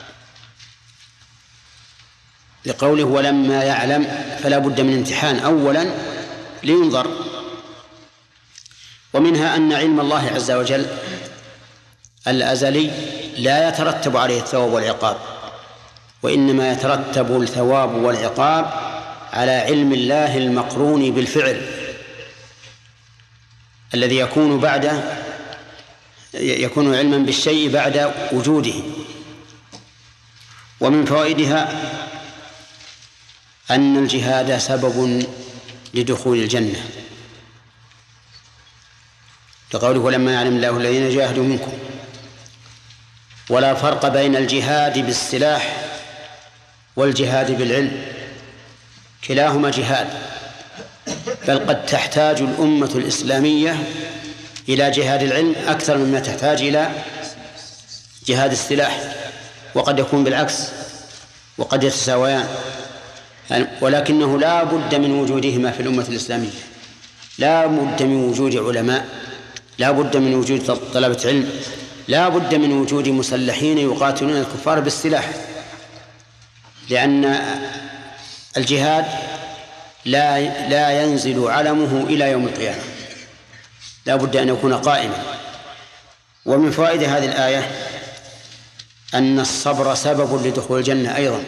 لقوله ولما يعلم، فلا بد من امتحان أولا لينظر. ومنها أن علم الله عز وجل الأزلي لا يترتب عليه الثواب والعقاب، وإنما يترتب الثواب والعقاب على علم الله المقرون بالفعل الذي يكون علما بالشيء بعد وجوده. ومن فوائدها أن الجهاد سبب لدخول الجنة، لقوله ولما يعلم الله الذين جاهدوا منكم. ولا فرق بين الجهاد بالسلاح والجهاد بالعلم، كلاهما جهاد، بل قد تحتاج الأمة الإسلامية إلى جهاد العلم أكثر مما تحتاج إلى جهاد السلاح، وقد يكون بالعكس وقد يتساويان، ولكنه لا بد من وجودهما في الأمة الإسلامية. لا بد من وجود علماء، لا بد من وجود طلبة علم، لا بد من وجود مسلحين يقاتلون الكفار بالسلاح، لأن الجهاد لا ينزل علمه إلى يوم القيامة، لا بد أن يكون قائما. ومن فوائد هذه الآية أن الصبر سبب لدخول الجنة أيضا،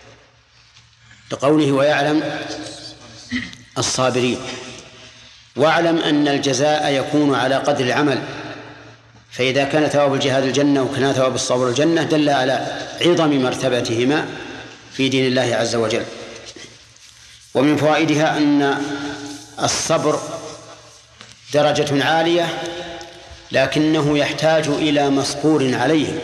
لقوله ويعلم الصابرين. واعلم أن الجزاء يكون على قدر العمل، فإذا كان ثواب الجهاد الجنة وكان ثواب الصبر الجنة دل على عظم مرتبتهما في دين الله عز وجل. ومن فوائدها أن الصبر درجة عالية، لكنه يحتاج إلى مصبور عليه،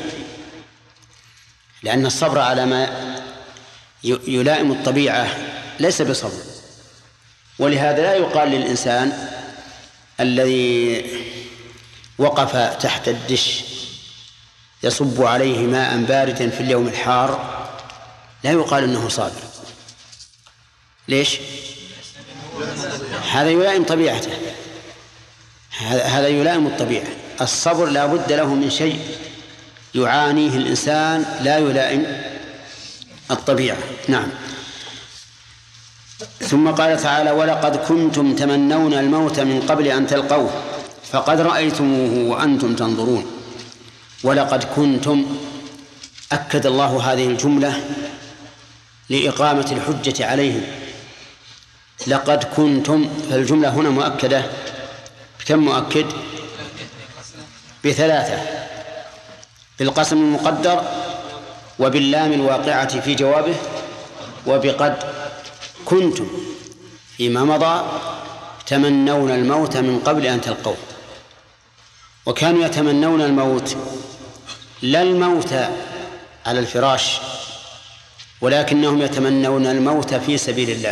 لأن الصبر على ما يلائم الطبيعة ليس بصبر. ولهذا لا يقال للإنسان الذي وقف تحت الدش يصب عليه ماء باردا في اليوم الحار، لا يقال إنه صابر. ليش؟ هذا يلائم طبيعته، هذا يلائم الطبيعة. الصبر لا بد له من شيء يعانيه الإنسان لا يلائم الطبيعة. نعم. ثم قال تعالى ولقد كنتم تمنون الموت من قبل أن تلقوه فقد رأيتموه وأنتم تنظرون. ولقد كنتم، أكد الله هذه الجملة لإقامة الحجة عليهم. لقد كنتم، فالجملة هنا مؤكدة كم مؤكد؟ بثلاثة: بالقسم المقدر، وباللام الواقعة في جوابه، وبقد. كنتم فيما مضى تمنون الموت من قبل أن تلقوه، وكانوا يتمنون الموت لا الموت على الفراش، ولكنهم يتمنون الموت في سبيل الله.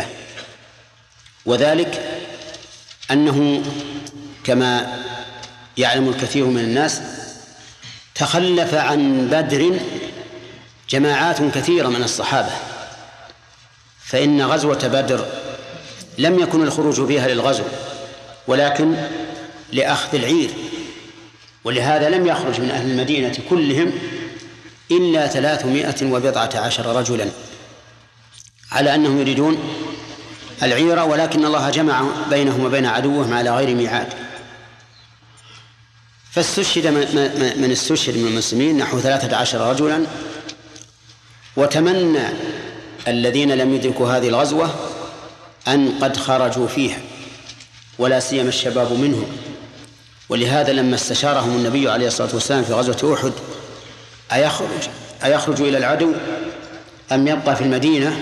وذلك أنه كما يعلم الكثير من الناس تخلف عن بدر جماعات كثيرة من الصحابة، فإن غزوة بدر لم يكن الخروج فيها للغزو ولكن لأخذ العير، ولهذا لم يخرج من أهل المدينة كلهم إلا 319 رجلا، على أنهم يريدون العير، ولكن الله جمع بينهم وبين عدوهم على غير ميعاد. فاستشهد من استشهد من المسلمين نحو 13 رجلا. وتمنى الذين لم يدركوا هذه الغزوة أن قد خرجوا فيها، ولا سيما الشباب منهم. ولهذا لما استشارهم النبي عليه الصلاة والسلام في غزوة أحد أيخرج إلى العدو أم يبقى في المدينة،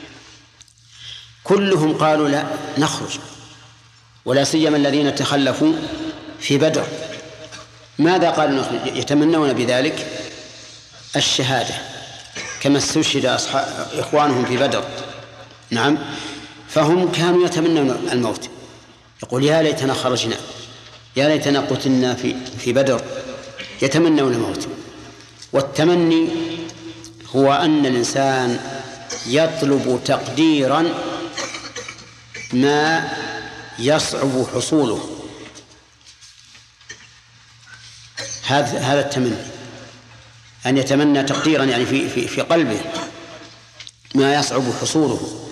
كلهم قالوا لا نخرج، ولا سيما الذين تخلفوا في بدر. ماذا قالوا نخرج؟ يتمنون بذلك الشهادة كما استشهد إخوانهم في بدر. نعم، فهم كانوا يتمنون الموت، يقول يا ليتنا خرجنا، يا ليتنا قتلنا في بدر، يتمنون الموت. والتمني هو أن الإنسان يطلب تقديرا ما يصعب حصوله. هذا التمني، أن يتمنى تقديرا يعني في قلبه ما يصعب حصوله،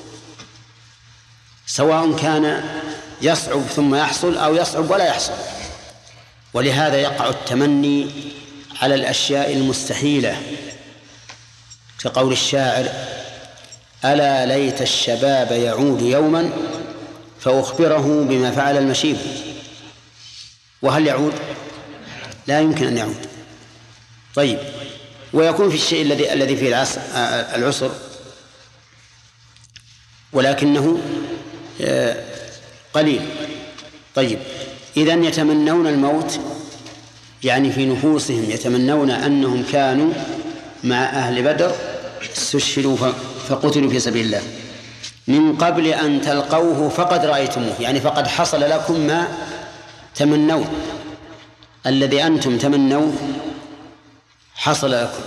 سواء كان يصعب ثم يحصل أو يصعب ولا يحصل. ولهذا يقع التمني على الأشياء المستحيلة، كقول الشاعر: ألا ليت الشباب يعود يوما فأخبره بما فعل المشيب. وهل يعود؟ لا يمكن أن يعود. طيب، ويكون في الشيء الذي فيه العسر ولكنه قليل. طيب، إذن يتمنون الموت، يعني في نفوسهم يتمنون أنهم كانوا مع أهل بدر استشهدوا فقتلوا في سبيل الله من قبل أن تلقوه فقد رأيتموه، يعني فقد حصل لكم ما تمنون، الذي أنتم تمنوه حصل لكم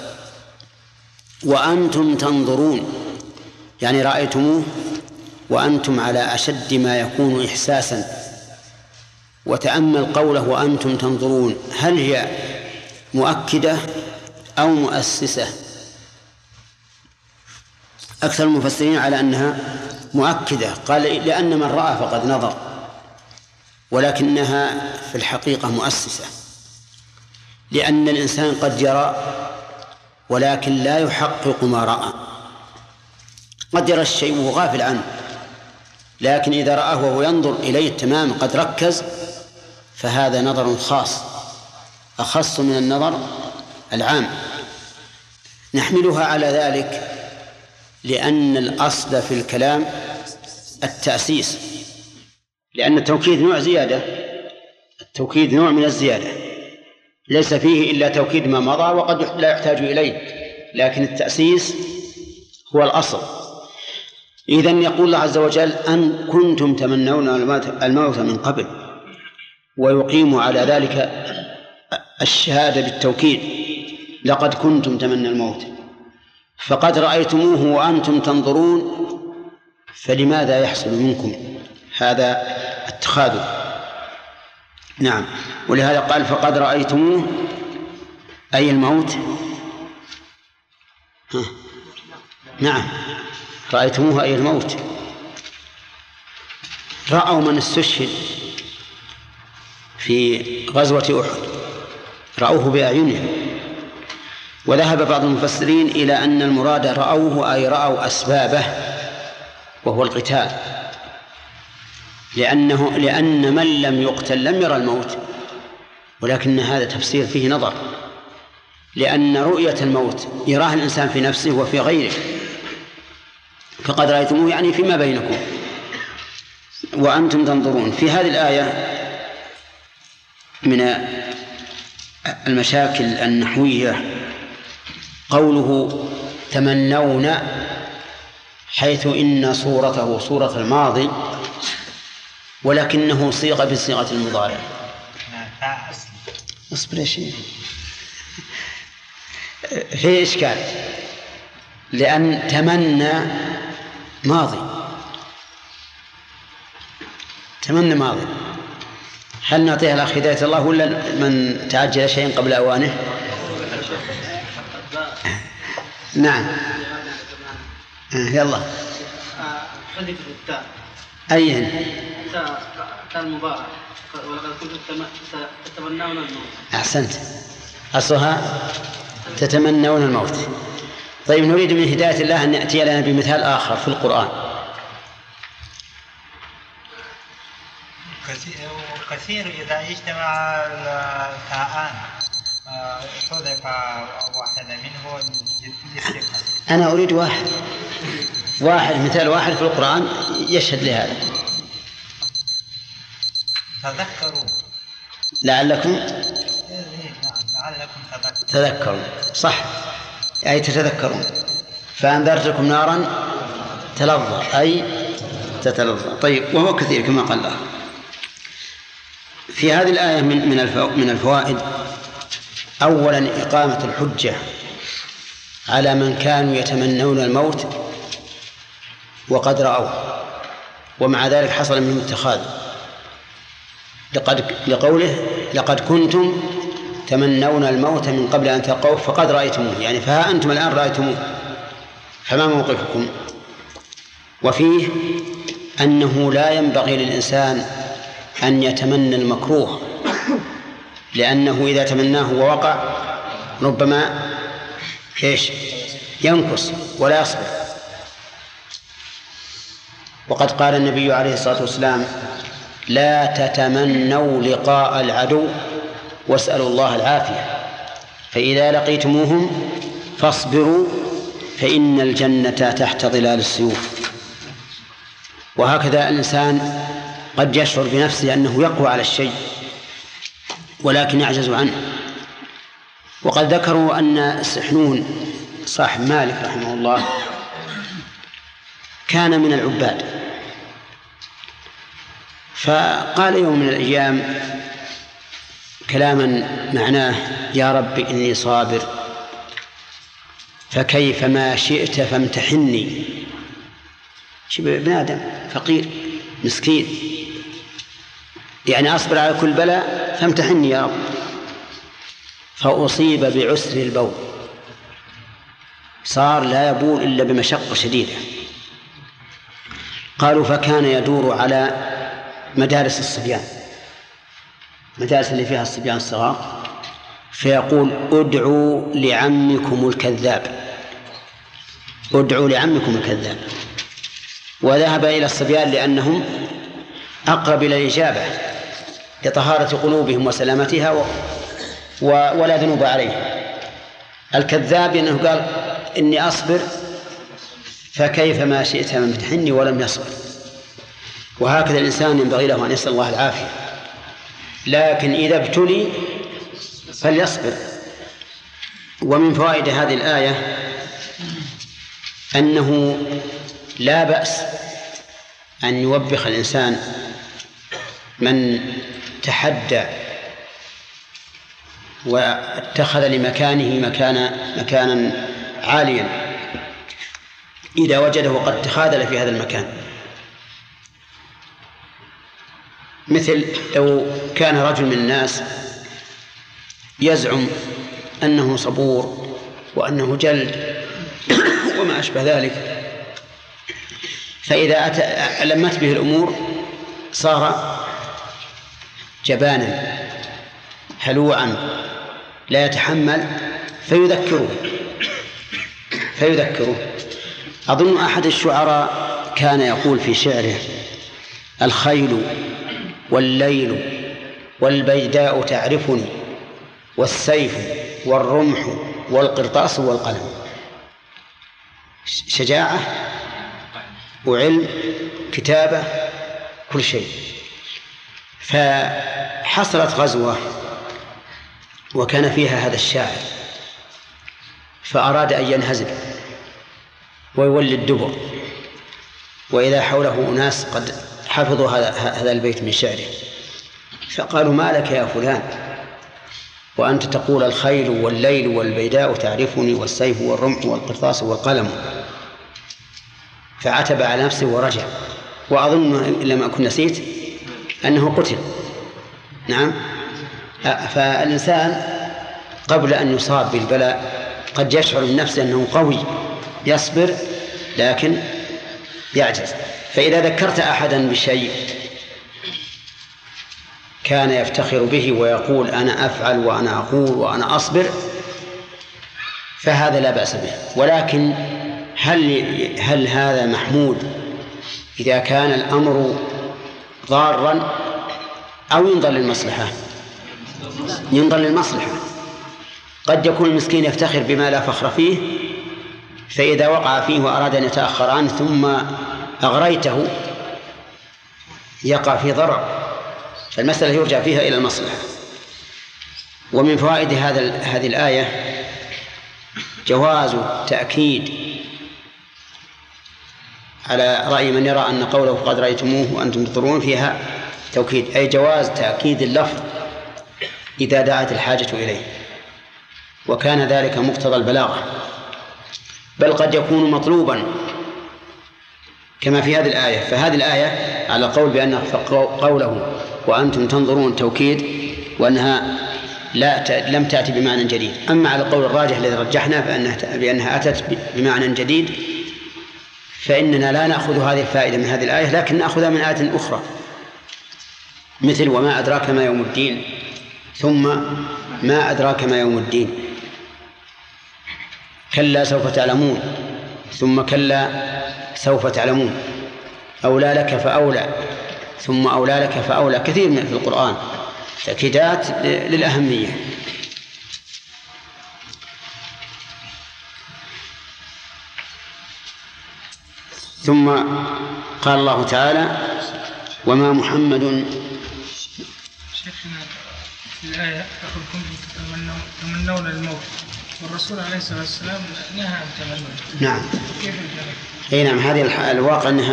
وأنتم تنظرون، يعني رأيتموه وأنتم على أشد ما يكون إحساسا. وتأمل قوله وأنتم تنظرون، هل هي مؤكدة أو مؤسسة؟ أكثر المفسرين على أنها مؤكدة، قال لأن من رأى فقد نظر، ولكنها في الحقيقة مؤسسة، لأن الإنسان قد يرى ولكن لا يحقق ما رأى، قد يرى الشيء وهو غافل عنه، لكن إذا رآه وهو ينظر إليه تماما قد ركز، فهذا نظر خاص أخص من النظر العام. نحملها على ذلك لأن الأصل في الكلام التأسيس، لأن التوكيد نوع زيادة، التوكيد نوع من الزيادة ليس فيه إلا توكيد ما مضى وقد لا يحتاج إليه، لكن التأسيس هو الأصل. إذن يقول الله عز وجل: أن كنتم تمنون الموت من قبل، ويقيم على ذلك الشهادة بالتوكيد: لقد كنتم تمنى الموت فقد رأيتموه وأنتم تنظرون، فلماذا يحصل منكم هذا التخاذل؟ نعم، ولهذا قال: فقد رأيتموه أي الموت. نعم، رأيتموه أي الموت. رأوا من استشهد في غزوة أحد، رأوه بأعينهم. وذهب بعض المفسرين إلى أن المراد رأوه أي رأوا أسبابه وهو القتال، لأن من لم يقتل لم يرى الموت، ولكن هذا تفسير فيه نظر، لأن رؤية الموت يراه الإنسان في نفسه وفي غيره. فقد رأيتموه يعني فيما بينكم وأنتم تنظرون. في هذه الآية من المشاكل النحوية قوله تمنون، حيث إن صورته صورة الماضي ولكنه صيغ بصيغة المضارع. اصبر يا شيخ، في إشكال، لأن تمنى ماضي، تمنى ماضي، هل نعطيها الأخ هداية الله ولا من تعجل شيئا قبل أوانه؟ نعم، يلا. حذف التاء أيهن؟ تاء المضارع، ولقد كنتم تتمنون الموت. أحسنت، أصلها تتمنون الموت. طيب، نريد من هداية الله أن يأتي لنا بمثال آخر في القرآن. كثير إذا اجتمع التاءان حذف واحد منه للثقة. أنا أريد واحد مثال واحد في القرآن يشهد لهذا. تذكروا لعلكم تذكروا، صح، أي تتذكرون. فأنذرتكم نارا تلظى أي تتلظى. طيب، وهو كثير كما قال الله. في هذه الآية من الفوائد: أولا إقامة الحجة على من كانوا يتمنون الموت وقد رأوه، ومع ذلك حصل منهم اتخاذ، لقوله لقد كنتم تمنون الموت من قبل أن تلقوه فقد رأيتموه، يعني فها أنتم الآن رأيتموه، فما موقفكم؟ وفيه أنه لا ينبغي للإنسان أن يتمنى المكروه، لأنه إذا تمناه ووقع ربما ينقص ولا يصبر. وقد قال النبي عليه الصلاة والسلام: لا تتمنوا لقاء العدو واسألوا الله العافية، فإذا لقيتموهم فاصبروا فإن الجنة تحت ظلال السيوف. وهكذا الإنسان قد يشعر بنفسه أنه يقوى على الشيء ولكن يعجز عنه. وقد ذكروا أن سحنون صاحب مالك رحمه الله كان من العباد، فقال يوم من الأيام كلاما معناه: يا رب إني صابر فكيف ما شئت فامتحني. شبه ابن آدم فقير مسكين، يعني أصبر على كل بلاء فامتحني يا رب. فأصيب بعسر البول، صار لا يبول إلا بمشقة شديدة. قالوا فكان يدور على مدارس الصبيان، مدارس اللي فيها الصبيان الصغار، فيقول: ادعوا لعمكم الكذاب، ادعوا لعمكم الكذاب. وذهب إلى الصبيان لأنهم أقرب إلى الإجابة لطهارة قلوبهم وسلامتها ولا ذنوب عليه. الكذاب لأنه قال: إني أصبر فكيف ما شئت من امتحني ولم يصبر. وهكذا الإنسان ينبغي له أن يسأل الله العافية، لكن إذا ابتلي فليصبر. ومن فوائد هذه الآية أنه لا بأس أن يوبخ الإنسان من تحدى واتخذ لمكانه مكانا عاليا إذا وجده قد تخاذل في هذا المكان. مثل لو كان رجل من الناس يزعم أنه صبور وأنه جلد وما أشبه ذلك، فإذا ألمت به الأمور صار جبانا هلوعا لا يتحمل، فيذكره. أظن أحد الشعراء كان يقول في شعره: الخيل والليل والبيداء تعرفني، والسيف والرمح والقرطاس والقلم. شجاعة وعلم كتابة كل شيء. فحصلت غزوة وكان فيها هذا الشاعر، فأراد أن ينهزم ويولي الدبر، وإذا حوله أناس قد حفظوا هذا البيت من شعره، فقالوا: ما لك يا فلان وأنت تقول الخيل والليل والبيداء تعرفني، والسيف والرمح والقرطاس والقلم. فعتب على نفسه ورجع، وأظن لم أكن نسيت أنه قتل. نعم. فالإنسان قبل أن يصاب بالبلاء قد يشعر من نفسه أنه قوي يصبر، لكن يعجز. فإذا ذكرت أحدا بشيء كان يفتخر به ويقول: أنا أفعل وأنا أقول وأنا أصبر، فهذا لا بأس به. ولكن هل هذا محمود إذا كان الأمر ضارا أو ينظر للمصلحة؟ ينظر للمصلحة. قد يكون المسكين يفتخر بما لا فخر فيه، فإذا وقع فيه وأراد أن يتأخر عنه ثم أغريته يقع في ضرر، فالمسألة يرجع فيها إلى المصلحة. ومن فوائد هذه الآية جواز تأكيد على رأي من يرى أن قوله قد رأيتموه وأنتم تنظرون فيها توكيد، أي جواز تأكيد اللفظ إذا دعت الحاجة إليه، وكان ذلك مقتضى البلاغة، بل قد يكون مطلوبا كما في هذه الآية. فهذه الآية على قول بأن قوله وأنتم تنظرون توكيد، وأنها لم تأتي بمعنى جديد. أما على القول الراجح الذي رجحنا بأنها أتت بمعنى جديد، فإننا لا نأخذ هذه الفائدة من هذه الآية، لكن نأخذها من آية أخرى، مثل وما أدراك ما يوم الدين، ثم ما أدراك ما يوم الدين، كلا سوف تعلمون، ثم كلا سوف تعلمون، أولى لك فأولى، ثم أولى لك فأولى. كثير من في القرآن تأكيدات للأهمية. ثم قال الله تعالى وما محمد. شيخنا في الآية يقول كنتم تمنون الموت، والرسول عليه الصلاة والسلام نهى عن تمنون. نعم. كيف أي نعم. هذه الواقع أنها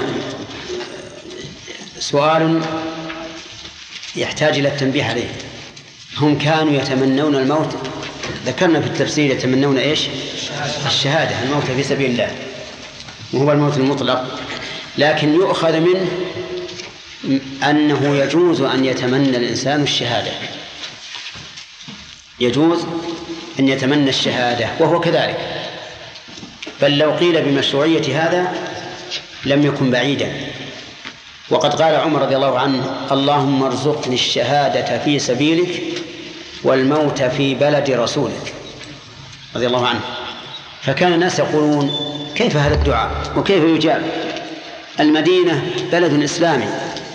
سؤال يحتاج إلى التنبيه عليه. هم كانوا يتمنون الموت، ذكرنا في التفسير يتمنون إيش؟ الشهادة، الموت في سبيل الله، وهو الموت المطلق. لكن يؤخذ منه أنه يجوز أن يتمنى الإنسان الشهادة، يجوز أن يتمنى الشهادة وهو كذلك، بل لو قيل بمشروعية هذا لم يكن بعيدا. وقد قال عمر رضي الله عنه اللهم ارزقني الشهادة في سبيلك والموت في بلد رسولك رضي الله عنه. فكان الناس يقولون كيف هذا الدعاء وكيف يجاب؟ المدينة بلد إسلامي،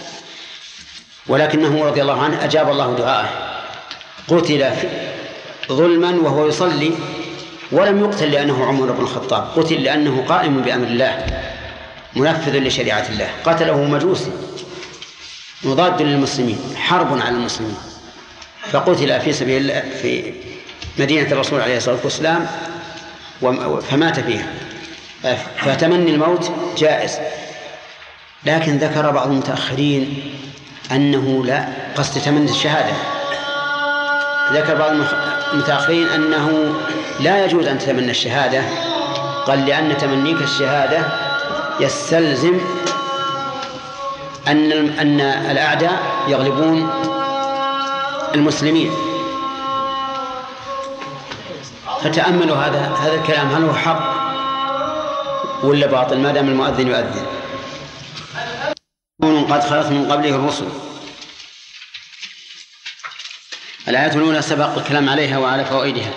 ولكنه رضي الله عنه أجاب الله دعاءه، قتل ظلما وهو يصلي، ولم يقتل لأنه عمر بن الخطاب، قتل لأنه قائم بأمر الله منفذ لشريعة الله، قتله مجوسي مضاد للمسلمين، حرب على المسلمين، فقتل في سبيل الله في مدينة الرسول عليه الصلاة والسلام فمات فيها. فتمني الموت جائز، لكن ذكر بعض المتأخرين أنه لا قصد تمني الشهادة، ذكر بعض المتأخرين أنه لا يجوز أن تتمنى الشهادة، قال لأن تمنيك الشهادة يستلزم أن الأعداء يغلبون المسلمين. فتأملوا هذا الكلام، هل هو حق ولا باطل ما دام المؤذن يؤذن؟ قد خلت من قبله الرسل. الآية الأولى سبق الكلام عليها وعلى فوائدها،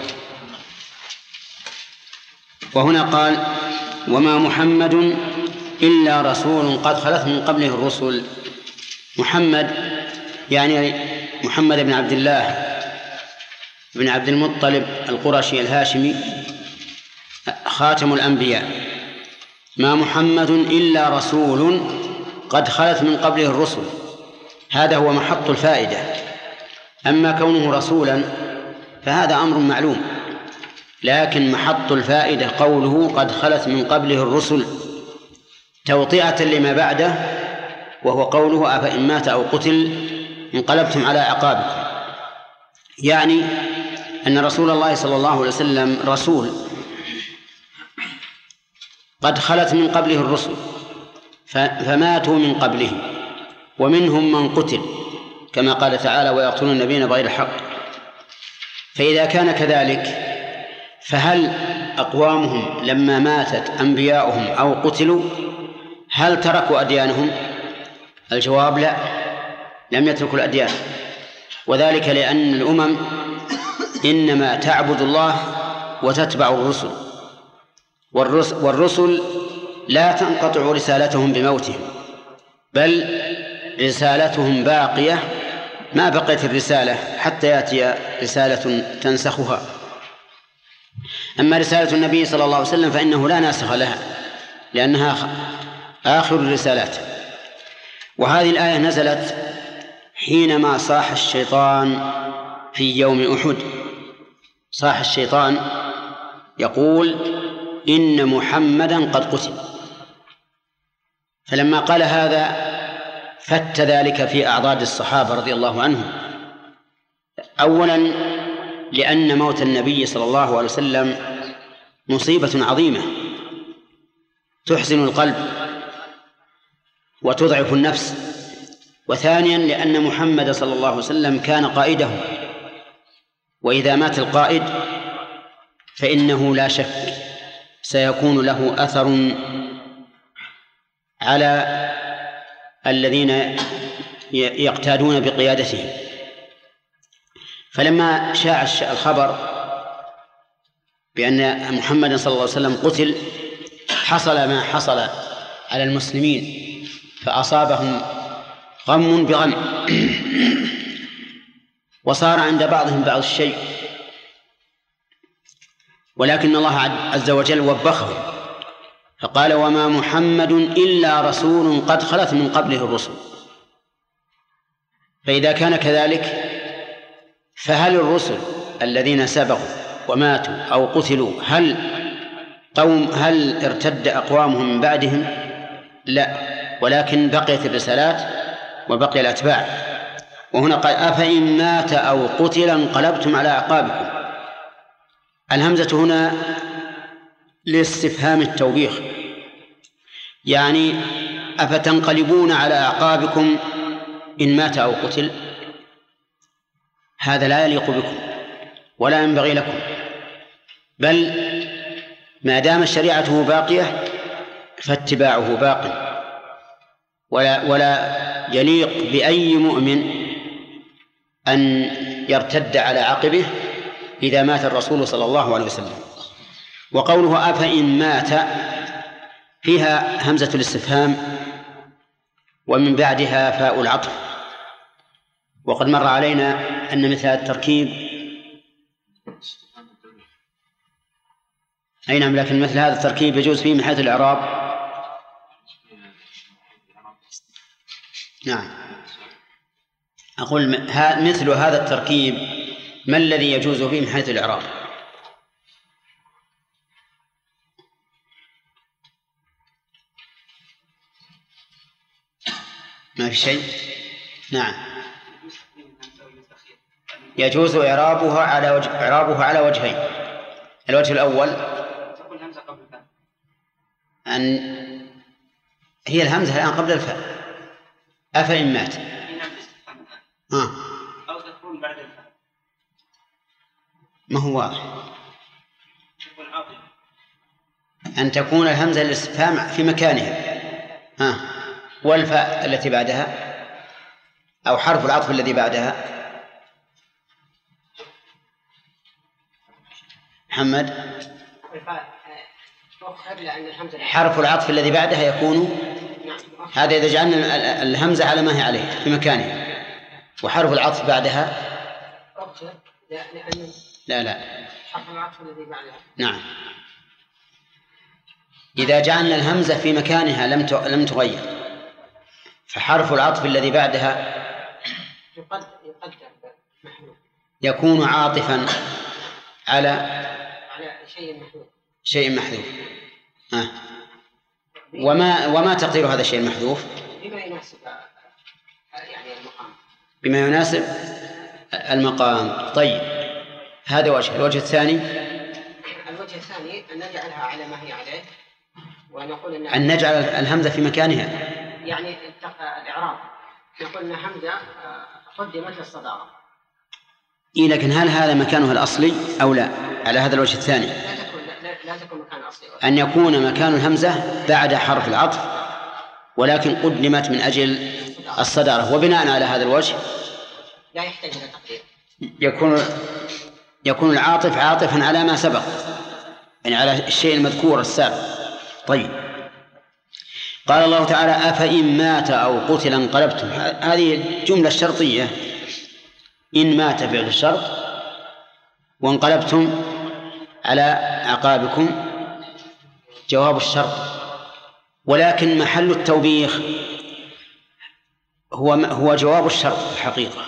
وهنا قال وما محمد إلا رسول قد خلت من قبله الرسل. محمد يعني محمد بن عبد الله بن عبد المطلب القرشي الهاشمي خاتم الأنبياء. ما محمد إلا رسول قد خلت من قبله الرسل، هذا هو محط الفائدة. أما كونه رسولا فهذا أمر معلوم، لكن محط الفائدة قوله قد خلت من قبله الرسل توطئة لما بعده، وهو قوله أفإن مات أو قتل انقلبتم على أعقابكم، يعني أن رسول الله صلى الله عليه وسلم رسول قد خلت من قبله الرسل فماتوا من قبله، ومنهم من قتل كما قال تعالى ويقتلون النبيين بغير حق. فإذا كان كذلك فهل أقوامهم لما ماتت أنبياؤهم أو قتلوا هل تركوا أديانهم؟ الجواب لا، لم يتركوا الأديان، وذلك لأن الأمم إنما تعبد الله وتتبع الرسل، والرسل لا تنقطع رسالتهم بموتهم، بل رسالتهم باقية ما بقيت الرسالة حتى يأتي رسالة تنسخها. أما رسالة النبي صلى الله عليه وسلم فإنه لا ناسخ لها لأنها آخر الرسالات. وهذه الآية نزلت حينما صاح الشيطان في يوم أحد، صاح الشيطان يقول إن محمدا قد قتل، فلما قال هذا فت ذلك في أعضاد الصحابة رضي الله عنهم. أولا لأن موت النبي صلى الله عليه وسلم مصيبة عظيمة تحزن القلب، وتضعف النفس، وثانيا لأن محمد صلى الله عليه وسلم كان قائده، وإذا مات القائد فإنه لا شك سيكون له أثر على الذين يقتادون بقيادته. فلما شاع الخبر بأن محمد صلى الله عليه وسلم قتل حصل ما حصل على المسلمين، فأصابهم غم بغم، وصار عند بعضهم بعض الشيء، ولكن الله عز وجل وبخه فقال: وما محمد إلا رسول قد خلت من قبله الرسل. فإذا كان كذلك فهل الرسل الذين سبقوا وماتوا أو قتلوا هل ارتد أقوامهم من بعدهم؟ لا، ولكن بقيت الرسالات وبقي الأتباع. وهنا قال: أفإن مات أو قتل انقلبتم على أعقابكم. الهمزة هنا لاستفهام التوبيخ، يعني أفتنقلبون على أعقابكم إن مات أو قتل؟ هذا لا يليق بكم ولا ينبغي لكم، بل ما دام شريعته باقية فاتباعه باق، ولا يليق بأي مؤمن أن يرتد على عقبه إذا مات الرسول صلى الله عليه وسلم. وقوله أفإن مات فيها همزة الاستفهام ومن بعدها فاء العطف، وقد مر علينا أن مثل هذا التركيب أي نعم، لكن مثل هذا التركيب يجوز فيه من حيث الإعراب. نعم، أقول مثل هذا التركيب ما الذي يجوز فيه من حيث الإعراب؟ ما في شيء. نعم، يجوز إعرابها على وجهين. الوجه الأول أن هي الهمزة الآن قبل الفاء، أفإن مات أو تكون بعد الفاء، ما هو واضح أن تكون الهمزة الاستفهام في مكانها والفاء التي بعدها أو حرف العطف الذي بعدها. محمد، حرف العطف الذي بعدها يكون هذا إذا جعلنا الهمزة على ما هي عليه في مكانها، وحرف العطف بعدها لا حرف العطف الذي بعدها. نعم، إذا جعلنا الهمزة في مكانها لم تغير، فحرف العطف الذي بعدها يكون عاطفا على شيء محذوف. وما تقدير هذا الشيء المحذوف؟ بما يناسب يعني المقام، بما يناسب المقام. طيب، هذا وجه. الوجه الثاني أن نجعلها على ما هي عليه، ونقول أن نجعل الهمزة في مكانها، يعني الإعراب نقول أن همزة قدمت للصدارة. لكن هل هذا مكانها الأصلي أو لا؟ على هذا الوجه الثاني لا تكون مكان أصلي، أن يكون مكان الهمزة بعد حرف العطف ولكن قدمت من أجل الصدارة. وبناء على هذا الوجه لا يحتاج إلى تقدير، يكون العاطف عاطفا على ما سبق، يعني على الشيء المذكور السابق. طيب، قال الله تعالى: أفإن مات أو قتل انقلبتم. هذه جملة شرطية، إن مات فعل الشرط، وانقلبتم على أعقابكم جواب الشرط. ولكن محل التوبيخ هو جواب الشرط في الحقيقة،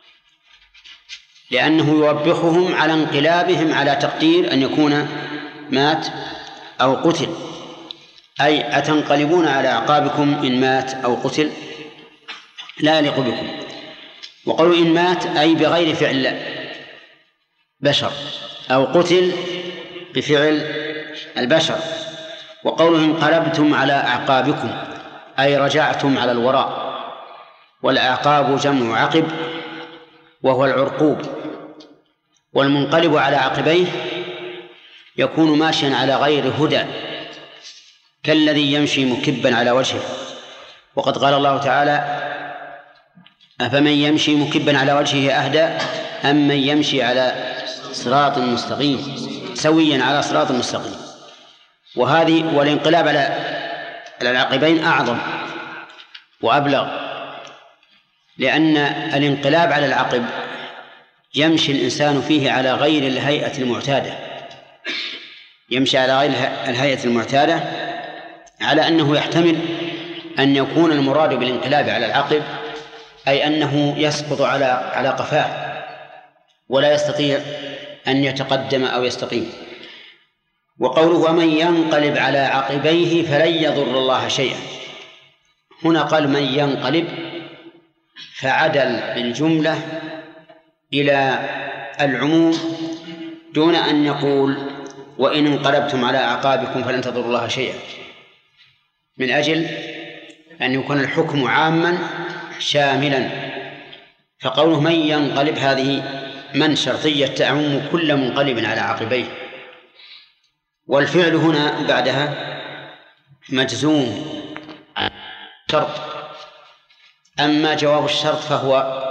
لأنه يوبخهم على انقلابهم على تقدير أن يكون مات أو قتل، أي أتنقلبون على أعقابكم إن مات أو قتل؟ لا يليق بكم. وقالوا إن مات أي بغير فعل بشر، أو قتل بفعل البشر. وقوله انقلبتم على أعقابكم أي رجعتم على الوراء. والأعقاب جمع عقب وهو العرقوب. والمنقلب على عقبيه يكون ماشيا على غير هدى كالذي يمشي مكبا على وجهه. وقد قال الله تعالى: أفمن يمشي مكبا على وجهه أهدى أم من يمشي على صراط مستقيم سويا على صراط مستقيم. والانقلاب على العقبين أعظم وأبلغ، لأن الانقلاب على العقب يمشي الإنسان فيه على غير الهيئة المعتادة، يمشي على غير الهيئة المعتادة، على أنه يحتمل أن يكون المراد بالانقلاب على العقب أي أنه يسقط على قفاه ولا يستطيع أن يتقدم أو يستقيم. وقوله: ومن ينقلب على عقبيه فلن يضر الله شيئا، هنا قال من ينقلب، فعدل بالجملة إلى العموم دون أن يقول وإن انقلبتم على أعقابكم فلن تضروا الله شيئا، من أجل أن يكون الحكم عاما شاملا. فقوله من ينقلب هذه من شرطية تعم كل منقلب على عقبيه. والفعل هنا بعدها مجزوم شرط. أما جواب الشرط فهو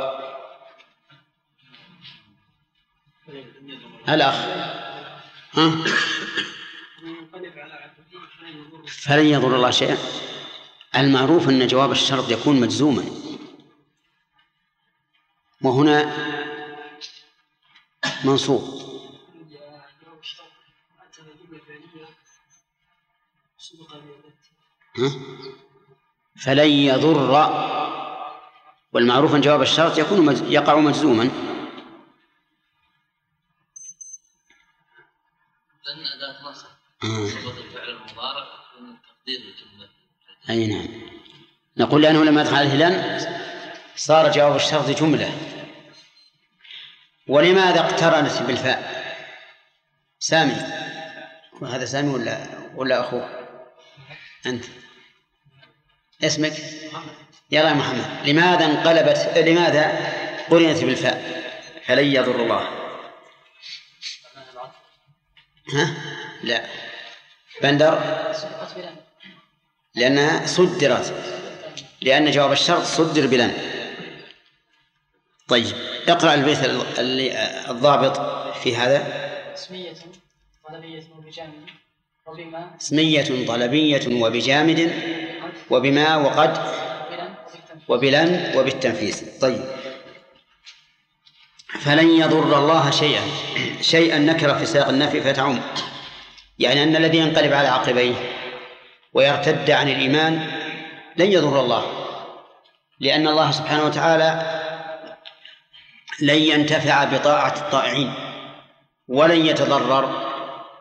الأخ فلن يضر الله شيئا. المعروف أن جواب الشرط يكون مجزوما، وهنا منصوب. فلن يضر، والمعروف أن جواب الشرط يقع مجزوما. لأن أداة نصب صفة الفعل المضارع من تقدير الجملة. أي نعم. نقول لأنه لما دخل عليه لن صار جواب الشرط جملة. ولماذا اقترنت بالفاء؟ سامي، وهذا سامي ولا أخوه؟ أنت اسمك؟ يلا محمد. لماذا قرنت بالفاء فلن يضر الله؟ ها؟ لا، بندر لأنها صدرت، لأن جواب الشرط صدر بلن. طيب اقرأ البيت الضابط في هذا. اسمية طلبية وبجامد وبما. اسمية طلبية وبجامد وبما وقد وبلن وبالتنفيس. طيب فلن يضر الله شيئا نكرة في سياق النفي فتعم، يعني أن الذي ينقلب على عقبيه ويرتد عن الإيمان لن يضر الله، لأن الله سبحانه وتعالى لن ينتفع بطاعة الطائعين ولن يتضرر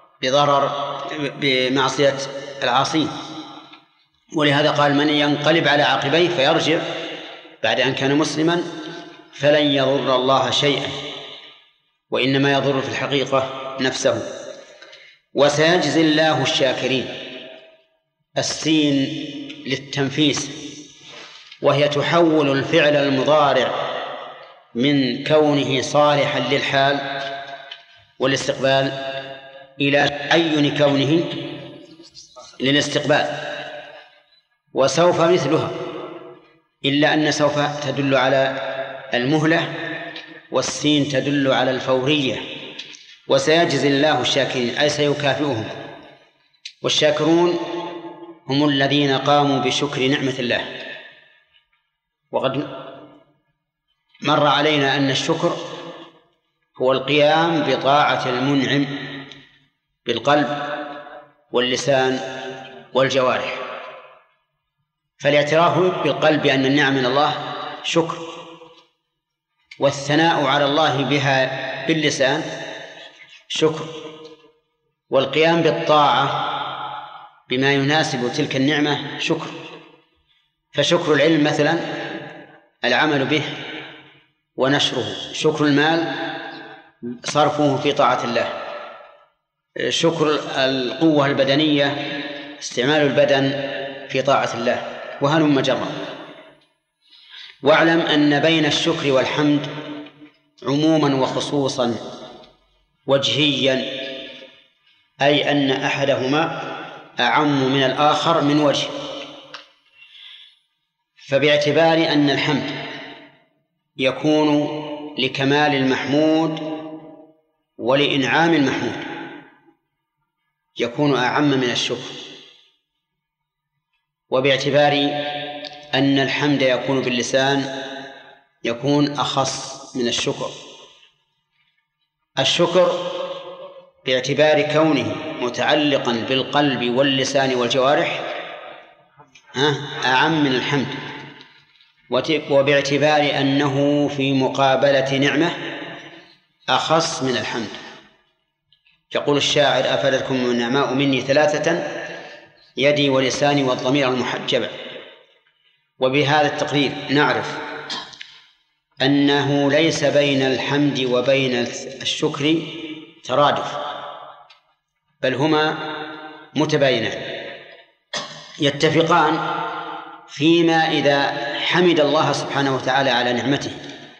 بمعصية العاصين. ولهذا قال من ينقلب على عقبيه فيرجع بعد أن كان مسلما فلن يضر الله شيئا، وإنما يضر في الحقيقة نفسه. وسيجزي الله الشاكرين. السين للتنفيس، وهي تحول الفعل المضارع من كونه صالحا للحال والاستقبال إلى تعين كونه للاستقبال. وسوف مثلها، إلا أن سوف تدل على المهلة والسين تدل على الفورية. وسيجزي الله الشاكرين أي سيكافئهم. والشاكرون هم الذين قاموا بشكر نعمة الله. وقد مر علينا أن الشكر هو القيام بطاعة المنعم بالقلب واللسان والجوارح. فالاعتراف بالقلب بأن النعم من الله شكر، والثناء على الله بها باللسان شكر، والقيام بالطاعة بما يناسب تلك النعمة شكر. فشكر العلم مثلا العمل به ونشره، شكر المال صرفه في طاعة الله، شكر القوة البدنية استعمال البدن في طاعة الله، وهلم جرا. واعلم أن بين الشكر والحمد عموما وخصوصا وجهيا، أي أن أحدهما أعم من الآخر من وجه. فباعتبار أن الحمد يكون لكمال المحمود ولإنعام المحمود يكون أعم من الشكر، وباعتبار أن الحمد يكون باللسان يكون أخص من الشكر. الشكر باعتبار كونه متعلقا بالقلب واللسان والجوارح أعم من الحمد، وباعتبار أنه في مقابلة نعمة أخص من الحمد. يقول الشاعر: أفادتكم النعماء مني ثلاثة، يدي ولساني والضمير المحجبة. وبهذا التقرير نعرف أنه ليس بين الحمد وبين الشكر ترادف، بل هما متباينان يتفقان فيما إذا حمد الله سبحانه وتعالى على نعمته،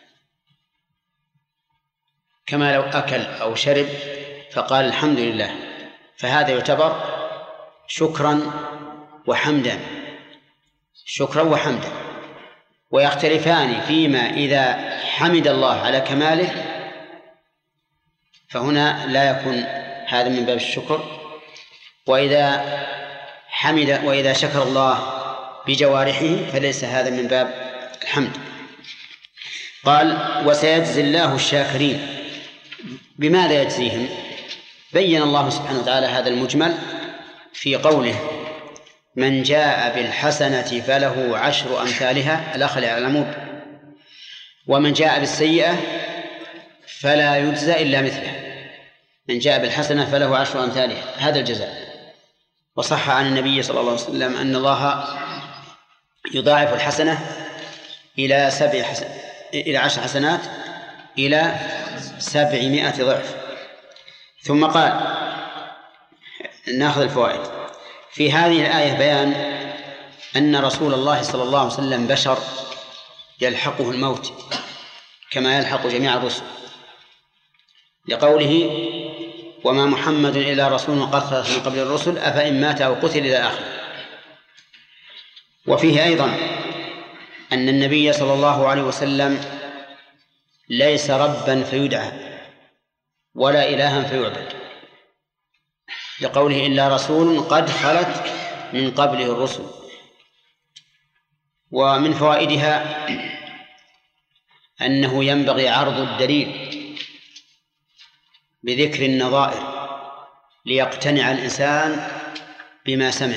كما لو أكل أو شرب فقال الحمد لله، فهذا يعتبر شكرا وحمدا، شكرا وحمدا. ويختلفان فيما إذا حمد الله على كماله، فهنا لا يكون هذا من باب الشكر، وإذا شكر الله بجوارحه فليس هذا من باب الحمد. قال: وسيجزي الله الشاكرين. بماذا يجزيهم؟ بين الله سبحانه وتعالى هذا المجمل في قوله: من جاء بالحسنة فله 10 أمثالها، الأخل على العمود، ومن جاء بالسيئة فلا يجزى إلا مثلها. من جاء بالحسنة فله 10 أمثالها، هذا الجزاء. وصح عن النبي صلى الله عليه وسلم أن الله يضاعف الحسنة إلى 10 حسنات إلى 700 ضعف. ثم قال: نأخذ الفوائد. في هذه الآية بيان أن رسول الله صلى الله عليه وسلم بشر يلحقه الموت كما يلحق جميع الرسل، لقوله: وما محمد إلا رسول قد خلت من قبل الرسل أفإن مات أو قتل إلى آخره. وفيه أيضا أن النبي صلى الله عليه وسلم ليس ربا فيدعى ولا إلها فيعبد، لقوله: إلا رسول قد خلت من قبله الرسل. ومن فوائدها أنه ينبغي عرض الدليل بذكر النظائر ليقتنع الإنسان بما سمع،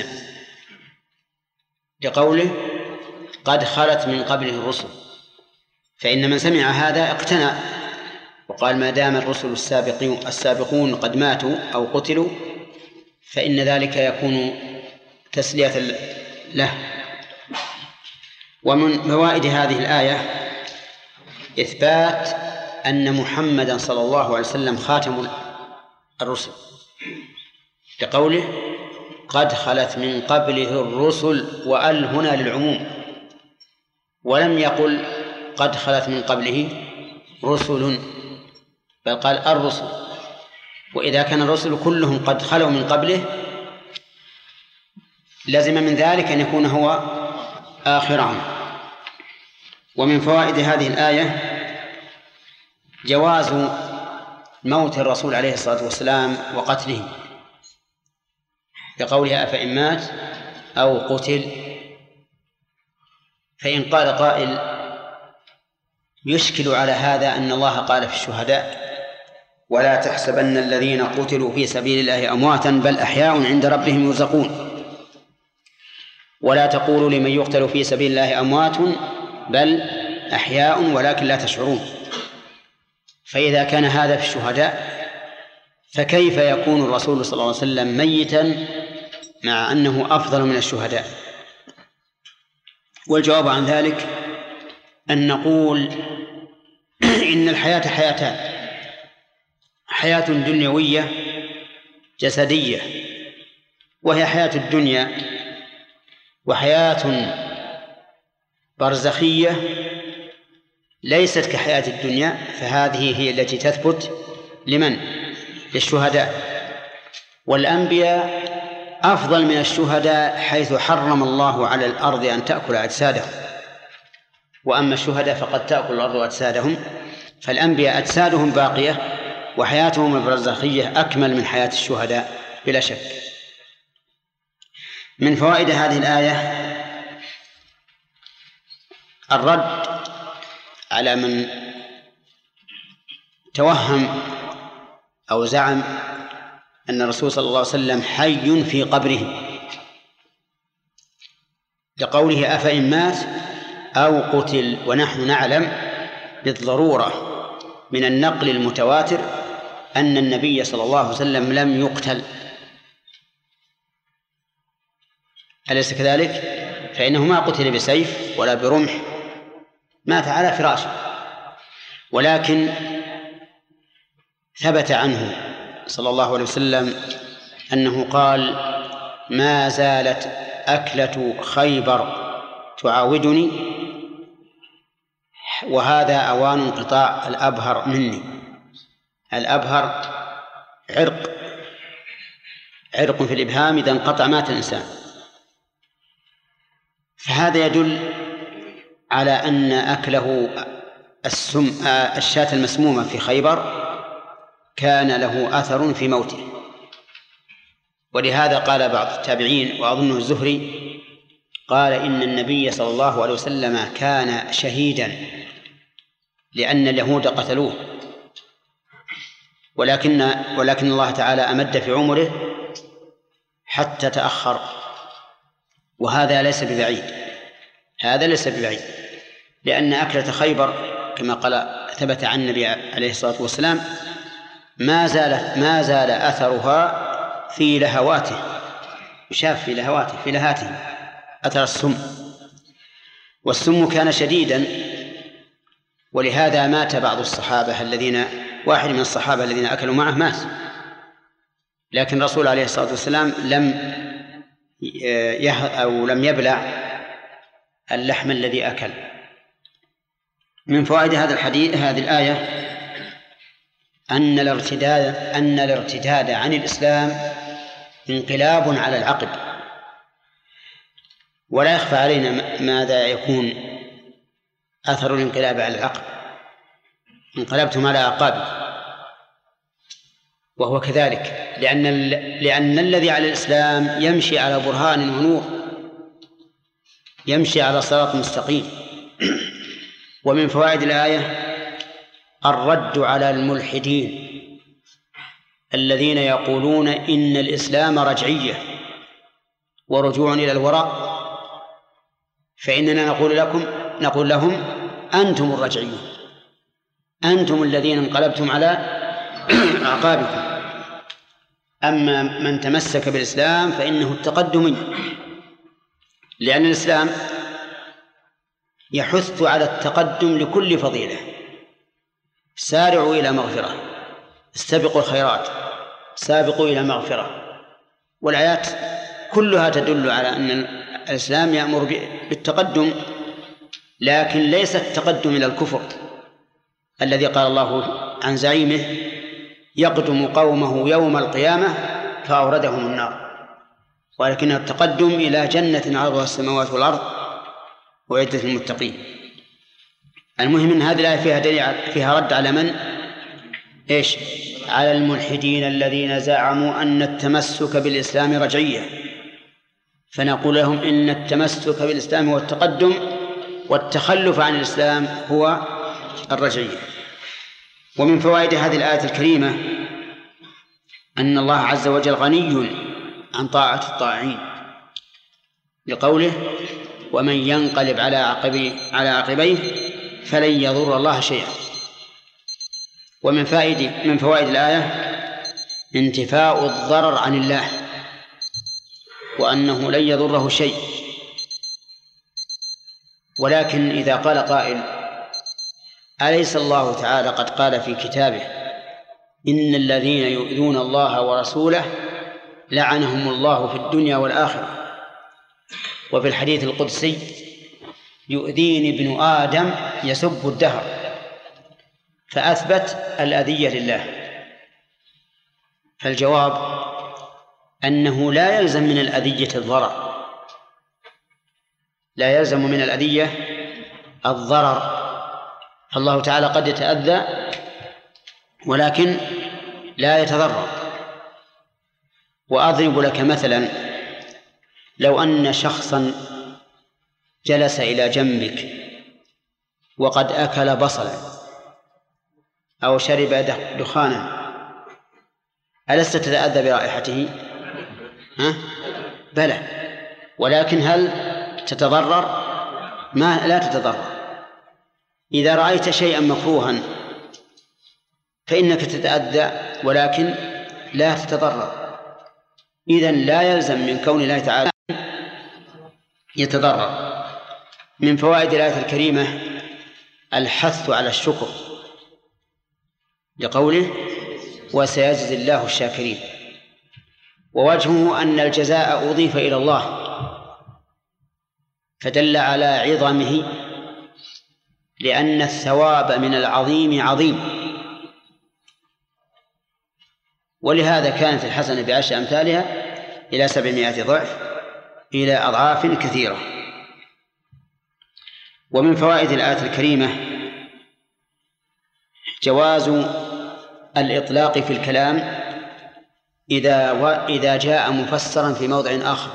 لقوله: قد خلت من قبله الرسل، فإن من سمع هذا اقتنع وقال: ما دام الرسل السابقون قد ماتوا أو قتلوا فإن ذلك يكون تسلية له. ومن فوائد هذه الآية إثبات أن محمدًا صلى الله عليه وسلم خاتم الرسل، لقوله: قد خلت من قبله الرسل، وأل هنا للعموم، ولم يقل قد خلت من قبله رسل، بل قال الرسل. وإذا كان الرسل كلهم قد خلوا من قبله لازم من ذلك أن يكون هو آخرهم. ومن فوائد هذه الآية جواز موت الرسول عليه الصلاة والسلام وقتله، لقولها: أفإن مات أو قتل. فإن قال قائل: يشكل على هذا أن الله قال في الشهداء: ولا تحسبن الذين قتلوا في سبيل الله أمواتا بل أحياء عند ربهم يرزقون، ولا تقولوا لمن يقتل في سبيل الله أموات بل أحياء ولكن لا تشعرون. فإذا كان هذا في الشهداء فكيف يكون الرسول صلى الله عليه وسلم ميتا مع أنه أفضل من الشهداء؟ والجواب عن ذلك أن نقول إن الحياة حياتان: حياة دنيوية جسدية وهي حياة الدنيا، وحياة برزخية ليست كحياة الدنيا، فهذه هي التي تثبت لمن؟ للشهداء. والأنبياء أفضل من الشهداء حيث حرم الله على الأرض أن تأكل أجسادهم، وأما الشهداء فقد تأكل الأرض أجسادهم. فالأنبياء أجسادهم باقية وحياتهم البرزخية أكمل من حياة الشهداء بلا شك. من فوائد هذه الآية الرد على من توهم أو زعم أن الرسول صلى الله عليه وسلم حي في قبره، لقوله أفإن مات أو قتل، ونحن نعلم بالضرورة من النقل المتواتر أن النبي صلى الله عليه وسلم لم يقتل، أليس كذلك؟ فإنه ما قتل بسيف ولا برمح، مات على فراشه. ولكن ثبت عنه صلى الله عليه وسلم أنه قال: ما زالت أكلة خيبر تعاودني، وهذا أوان انقطاع الأبهر مني. الأبهر عرق في الإبهام، إذا انقطع مات الإنسان. فهذا يدل على أن أكله الشاة المسمومة في خيبر كان له أثر في موته. ولهذا قال بعض التابعين وأظنه الزهري قال: إن النبي صلى الله عليه وسلم كان شهيدا لأن اليهود قتلوه، ولكن الله تعالى أمد في عمره حتى تأخر، وهذا ليس ببعيد. هذا ليس ببعيد، لأن أكلة خيبر كما قال ثبت عن النبي عليه الصلاة والسلام ما زال أثرها في لهواته، يشاف في لهواته في لهاته أثر السم، والسم كان شديدا. ولهذا مات بعض الصحابة واحد من الصحابة الذين أكلوا معه مات، لكن الرسول عليه الصلاة والسلام لم يبلع اللحم الذي أكل. من فوائد هذه الآية أن الارتداد عن الإسلام انقلاب على العقب، ولا يخفى علينا ماذا يكون أثر الانقلاب على العقب: انقلبتم على أعقابكم. وهو كذلك، لأن الذي على الإسلام يمشي على برهان ونور، يمشي على صراط مستقيم. ومن فوائد الآية الرد على الملحدين الذين يقولون إن الإسلام رجعية ورجوع إلى الوراء، فإننا نقول لهم: أنتم الرجعيون، أنتم الذين انقلبتم على أعقابكم. أما من تمسك بالإسلام فإنه التقدمي، لأن الإسلام يحث على التقدم لكل فضيلة: سارعوا إلى مغفرة، استبقوا الخيرات، سابقوا إلى مغفرة. والآيات كلها تدل على أن الإسلام يأمر بالتقدم، لكن ليس التقدم إلى الكفر الذي قال الله عن زعيمه: يقدم قومه يوم القيامة فأوردهم النار، ولكن التقدم إلى جنة عرضها السماوات والأرض وعدة المتقين. المهم أن هذه الآية فيها رد على من؟ إيش؟ على الملحدين الذين زعموا أن التمسك بالإسلام رجعية، فنقول لهم إن التمسك بالإسلام هو التقدم، والتخلف عن الإسلام هو الرجعية. ومن فوائد هذه الآية الكريمة أن الله عز وجل غني عن طاعة الطاعين، لقوله: ومن ينقلب على عقبيه فلن يضر الله شيئا. ومن فوائد الآية انتفاء الضرر عن الله، وأنه لن يضره شيء. ولكن إذا قال قائل: أليس الله تعالى قد قال في كتابه: إن الذين يؤذون الله ورسوله لعنهم الله في الدنيا والآخرة، وفي الحديث القدسي: يؤذيني ابن آدم يسب الدهر، فأثبت الأذية لله. فالجواب أنه لا يلزم من الأذية الضرر، لا يلزم من الأذية الضرر. فالله تعالى قد يتأذى ولكن لا يتضرر. وأضرب لك مثلا، لو أن شخصا جلس إلى جنبك وقد أكل بصلا أو شرب دخانا، ألست تتأذى برائحته؟ بلى، ولكن هل تتضرر؟ لا تتضرر. إذا رأيت شيئا مكروها فإنك تتأذى ولكن لا تتضرر. إذن لا يلزم من كون الله تعالى يتضرر. من فوائد الآية الكريمة الحث على الشكر لقوله وسيجزي الله الشاكرين، ووجهه أن الجزاء أضيف إلى الله فدل على عظمه، لأن الثواب من العظيم عظيم، ولهذا كانت الحسنة بعشر أمثالها إلى 700 ضعف إلى أضعاف كثيرة. ومن فوائد الآية الكريمة جواز الإطلاق في الكلام إذا جاء مفسرا في موضع آخر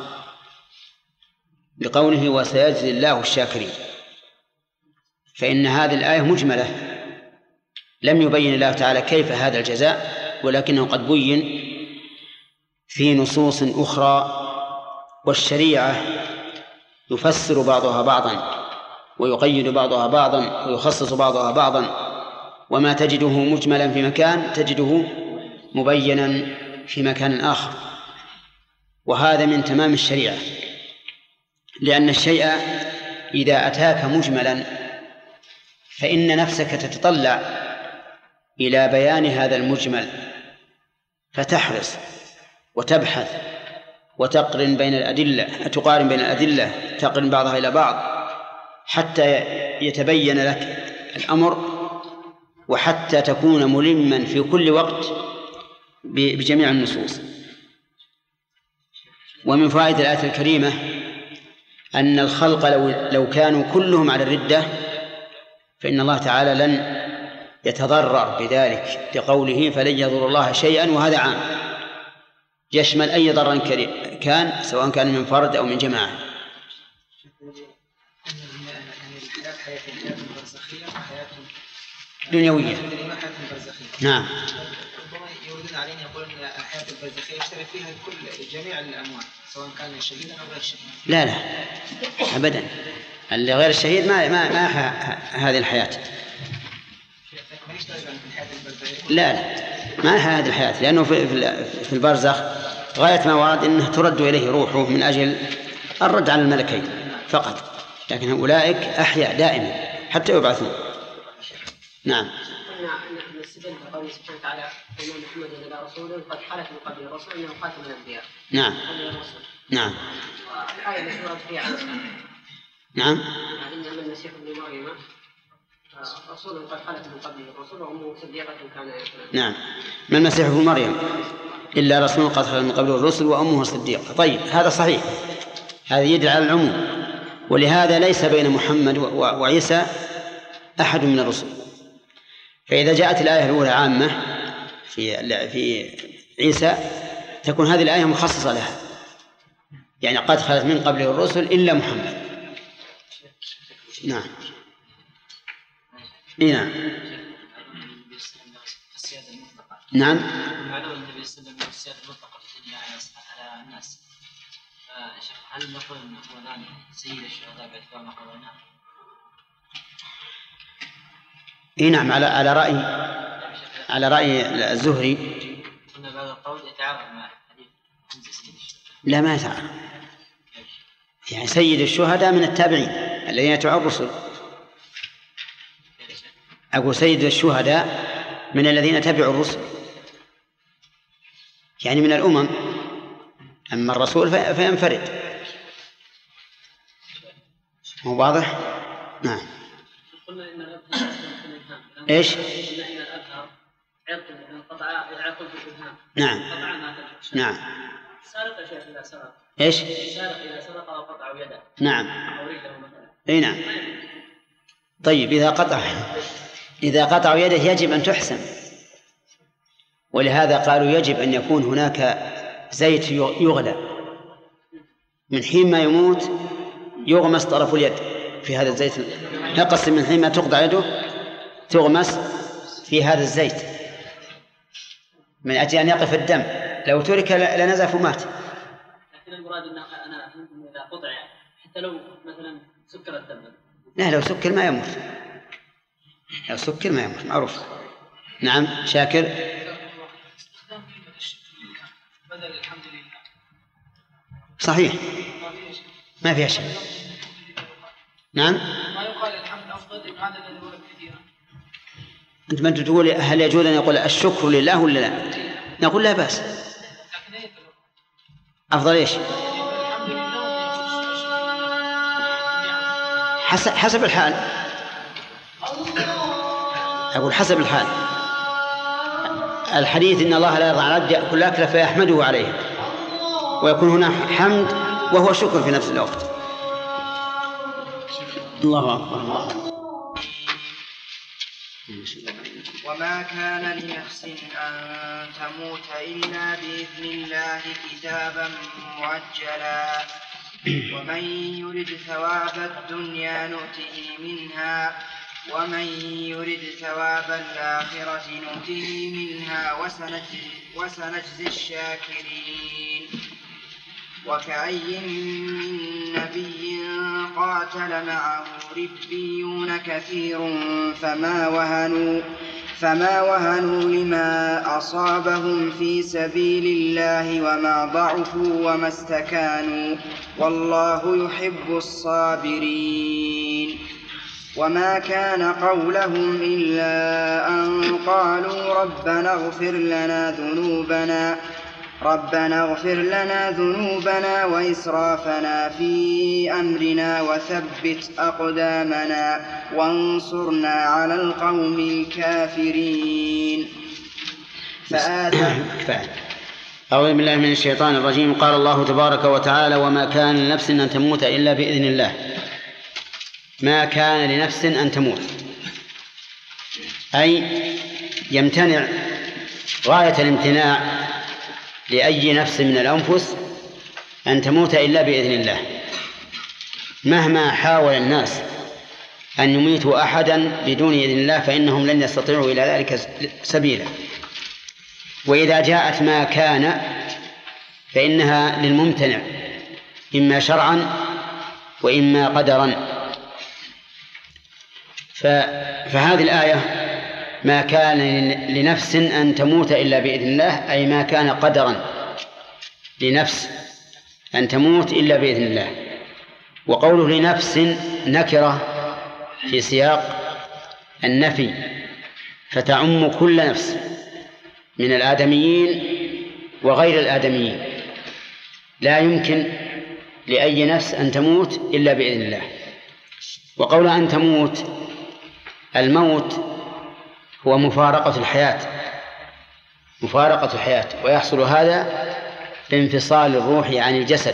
بقوله وسيجزي الله الشاكرين، فإن هذه الآية مجملة، لم يبين الله تعالى كيف هذا الجزاء، ولكنه قد بين في نصوص أخرى. والشريعة يفسر بعضها بعضا ويقيد بعضها بعضا ويخصص بعضها بعضا، وما تجده مجملا في مكان تجده مبينا في مكان آخر، وهذا من تمام الشريعة، لأن الشيء إذا أتاك مجملا فإن نفسك تتطلع إلى بيان هذا المجمل، فتحرص وتبحث وتقارن بين الأدلة، تقرن بعضها إلى بعض حتى يتبين لك الأمر، وحتى تكون ملما في كل وقت بجميع النصوص. ومن فوائد الآية الكريمة أن الخلق لو كانوا كلهم على الردة فإن الله تعالى لن يتضرر بذلك، لقوله فلن يضر الله شيئا، وهذا عام يشمل أي ضرر كان، سواء كان من فرد أو من جماعة. دنيوية. نعم. يردون علينا يقولون أن الحياة البرزخية يشترك فيها جميع الأموات سواء كان شهيدا أو غير شهيد. لا أبدا، اللي غير الشهيد ما هذه الحياة. لا ما هذه الحياة، لأنه في البرزخ غاية ما ورد أنه ترد إليه روحه من أجل الرد على الملكين فقط، لكن أولئك أحياء دائما حتى يبعثون. نعم. قلنا أن نستدل بقوله سبحانه وتعالى أن محمد إلى رسول قد خلت من قبل الرسول أنه خاتم الأنبياء. نعم. نعم. الآية التي ورد فيها على نعم. إنما المسيح ابن مريم رسول قد خلت من قبل الرسول وأمه صديقة كان. نعم. ما المسيح ابن مريم إلا رسول قد خلت من قبل الرسل وأمه صديقة. طيب هذا صحيح، هذا يدل على العموم، ولهذا ليس بين محمد وعيسى أحد من الرسل. فإذا جاءت الآية الأولى عامة في عيسى تكون هذه الآية مخصصة لها، يعني قد خلت من قبله الرسل إلا محمد. نعم. نعم. نعم. معلوم النبي صلى الله عليه وسلم السيادة المطلقة في الدنيا على الناس. هل نقول أنه هو الآن سيد الشهداء باعتبار ما قرأناه؟ نعم، على رأي الزهري. قلنا بعد القول يتعارض مع حديث سيد الشهداء. لا ما يتعارض، يعني سيد الشهداء من التابعين الذين يتبعون الرسل. أقول سيد الشهداء من الذين تبعوا الرسل، يعني من الأمم، أما الرسول فينفرد. مو واضح؟ نعم. قلنا إن الأبهار يكون إيش؟ قلنا إن الأبهار قطع يعقل بالإبهام. نعم. قطع ما تنفع. نعم. سارق شيخ إذا سرق. إيش؟ سارق إذا سرق أو قطع يده. نعم. أو رجله مثلا. أي نعم. طيب إذا قطعوا يده يجب أن تحسم، ولهذا قالوا يجب أن يكون هناك زيت يغلى من حين ما يموت، يغمس طرف اليد في هذا الزيت، يقص من حين ما تقطع يده تغمس في هذا الزيت من أجل أن يقف الدم، لو ترك لنزف ومات. لكن المراد أن أنا إذا قطع حتى لو مثلا سكر الدم. لا، لو سكر ما يموت، لو سكر ما يموت معروف. نعم. شاكر. بدل الحمد لله. صحيح، ما فيها شيء. نعم. ما يقال الحمد أفضل من هذا الذي هو كثيرا. أنت ما تقول هل يجوز أن يقول الشكر لله ولا لا؟ نقول لا بأس. أفضل إيش؟ حسب الحال. أقول حسب الحال. الحديث إن الله لا يرضى عن العبد يأكل أكله فيحمده عليه، ويكون هنا حمد وهو شكر في نفس الوقت. الله أكبر. وما كان لنفس أن تموت إلا بإذن الله كتابا مؤجلا ومن يرد ثواب الدنيا نؤته منها ومن يرد ثواب الآخرة نؤته منها وسنجزي الشاكرين. وكأي من نبي قاتل معه ربيون كثير فما وهنوا لما أصابهم في سبيل الله وما ضعفوا وما استكانوا والله يحب الصابرين. وما كان قولهم إلا أن قالوا ربنا اغفر لنا ذنوبنا وإسرافنا في أمرنا وثبت أقدامنا وانصرنا على القوم الكافرين. أعوذ بالله من الشيطان الرجيم. قال الله تبارك وتعالى: وما كان لنفس أن تموت إلا بإذن الله. ما كان لنفس أن تموت، أي يمتنع غاية الامتناع لأي نفس من الأنفس أن تموت إلا بإذن الله. مهما حاول الناس أن يميتوا أحدا بدون إذن الله فإنهم لن يستطيعوا إلى ذلك سبيلا. وإذا جاءت ما كان فإنها للممتنع إما شرعا وإما قدرا. فهذه الآية ما كان لنفس أن تموت إلا بإذن الله، أي ما كان قدرا لنفس أن تموت إلا بإذن الله. وقوله لنفس نكرة في سياق النفي فتعم كل نفس من الآدميين وغير الآدميين، لا يمكن لأي نفس أن تموت إلا بإذن الله. وقول أن تموت، الموت هو مفارقة الحياة، ويحصل هذا بانفصال الروح عن الجسد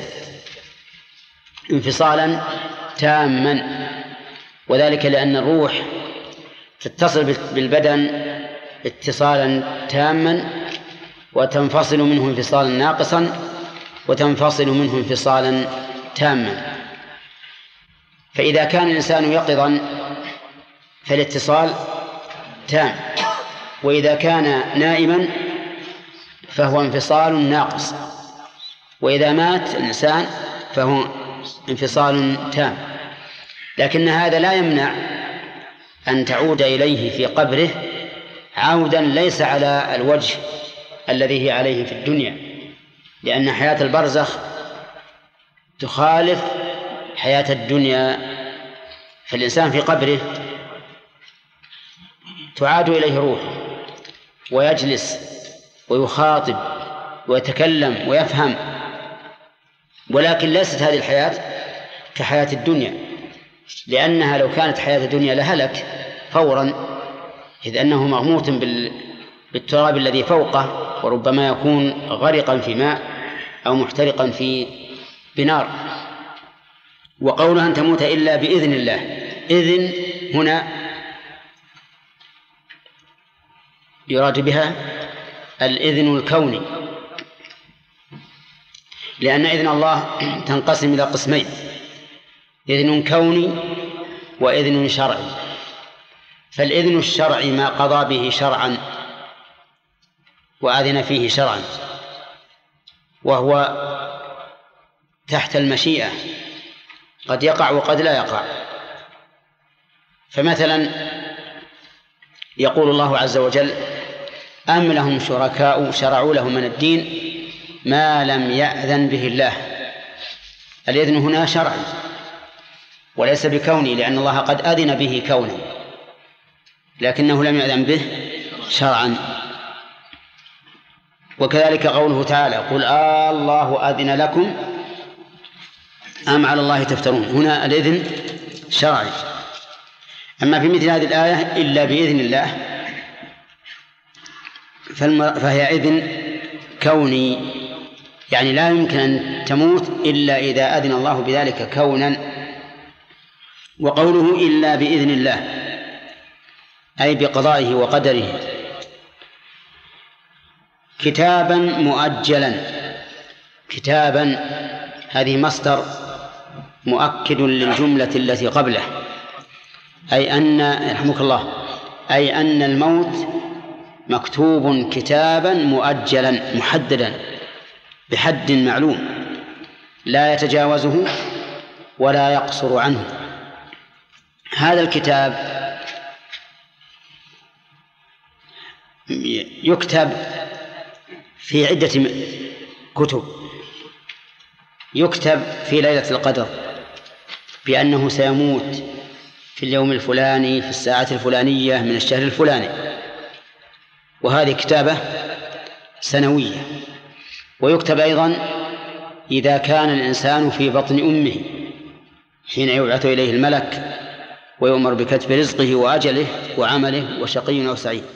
انفصالا تاما، وذلك لأن الروح تتصل بالبدن اتصالا تاما وتنفصل منه انفصالا ناقصا وتنفصل منه انفصالا تاما. فإذا كان الإنسان يقظا فالاتصال تام، وإذا كان نائما فهو انفصال ناقص، وإذا مات الإنسان فهو انفصال تام. لكن هذا لا يمنع أن تعود إليه في قبره عودا ليس على الوجه الذي هي عليه في الدنيا، لأن حياة البرزخ تخالف حياة الدنيا. فالإنسان في قبره تعاد إليه روحه ويجلس ويخاطب ويتكلم ويفهم، ولكن ليست هذه الحياة كحياة الدنيا، لأنها لو كانت حياة الدنيا لهلك فورا، إذ أنه مغموط بالتراب الذي فوقه، وربما يكون غرقا في ماء أو محترقا في بنار. وقولها أن تموت إلا بإذن الله، إذن هنا يراد بها الإذن الكوني، لأن إذن الله تنقسم إلى قسمين: إذن كوني وإذن شرعي. فالإذن الشرعي ما قضى به شرعا وأذن فيه شرعا، وهو تحت المشيئة، قد يقع وقد لا يقع. فمثلا يقول الله عز وجل: أم لهم شركاء شرعوا لهم من الدين ما لم يأذن به الله. الإذن هنا شرعي وليس بكوني، لأن الله قد أذن به كونا لكنه لم يأذن به شرعا. وكذلك قوله تعالى: قل الله أذن لكم أم على الله تفترون. هنا الإذن شرعي. أما في مثل هذه الآية إلا بإذن الله فهي إذن كوني، يعني لا يمكن أن تموت إلا إذا أذن الله بذلك كونا. وقوله إلا بإذن الله أي بقضائه وقدره. كتابا مؤجلا، كتابا هذه مصدر مؤكد للجملة التي قبله، أي أن يرحمك الله أي أن الموت مكتوب كتابا مؤجلا محددا بحد معلوم لا يتجاوزه ولا يقصر عنه. هذا الكتاب يكتب في عدة كتب. يكتب في ليلة القدر بأنه سيموت في اليوم الفلاني في الساعة الفلانية من الشهر الفلاني، وهذه كتابة سنوية. ويكتب أيضا إذا كان الإنسان في بطن أمه حين يبعث إليه الملك ويؤمر بكتب رزقه وأجله وعمله وشقي أو سعيد.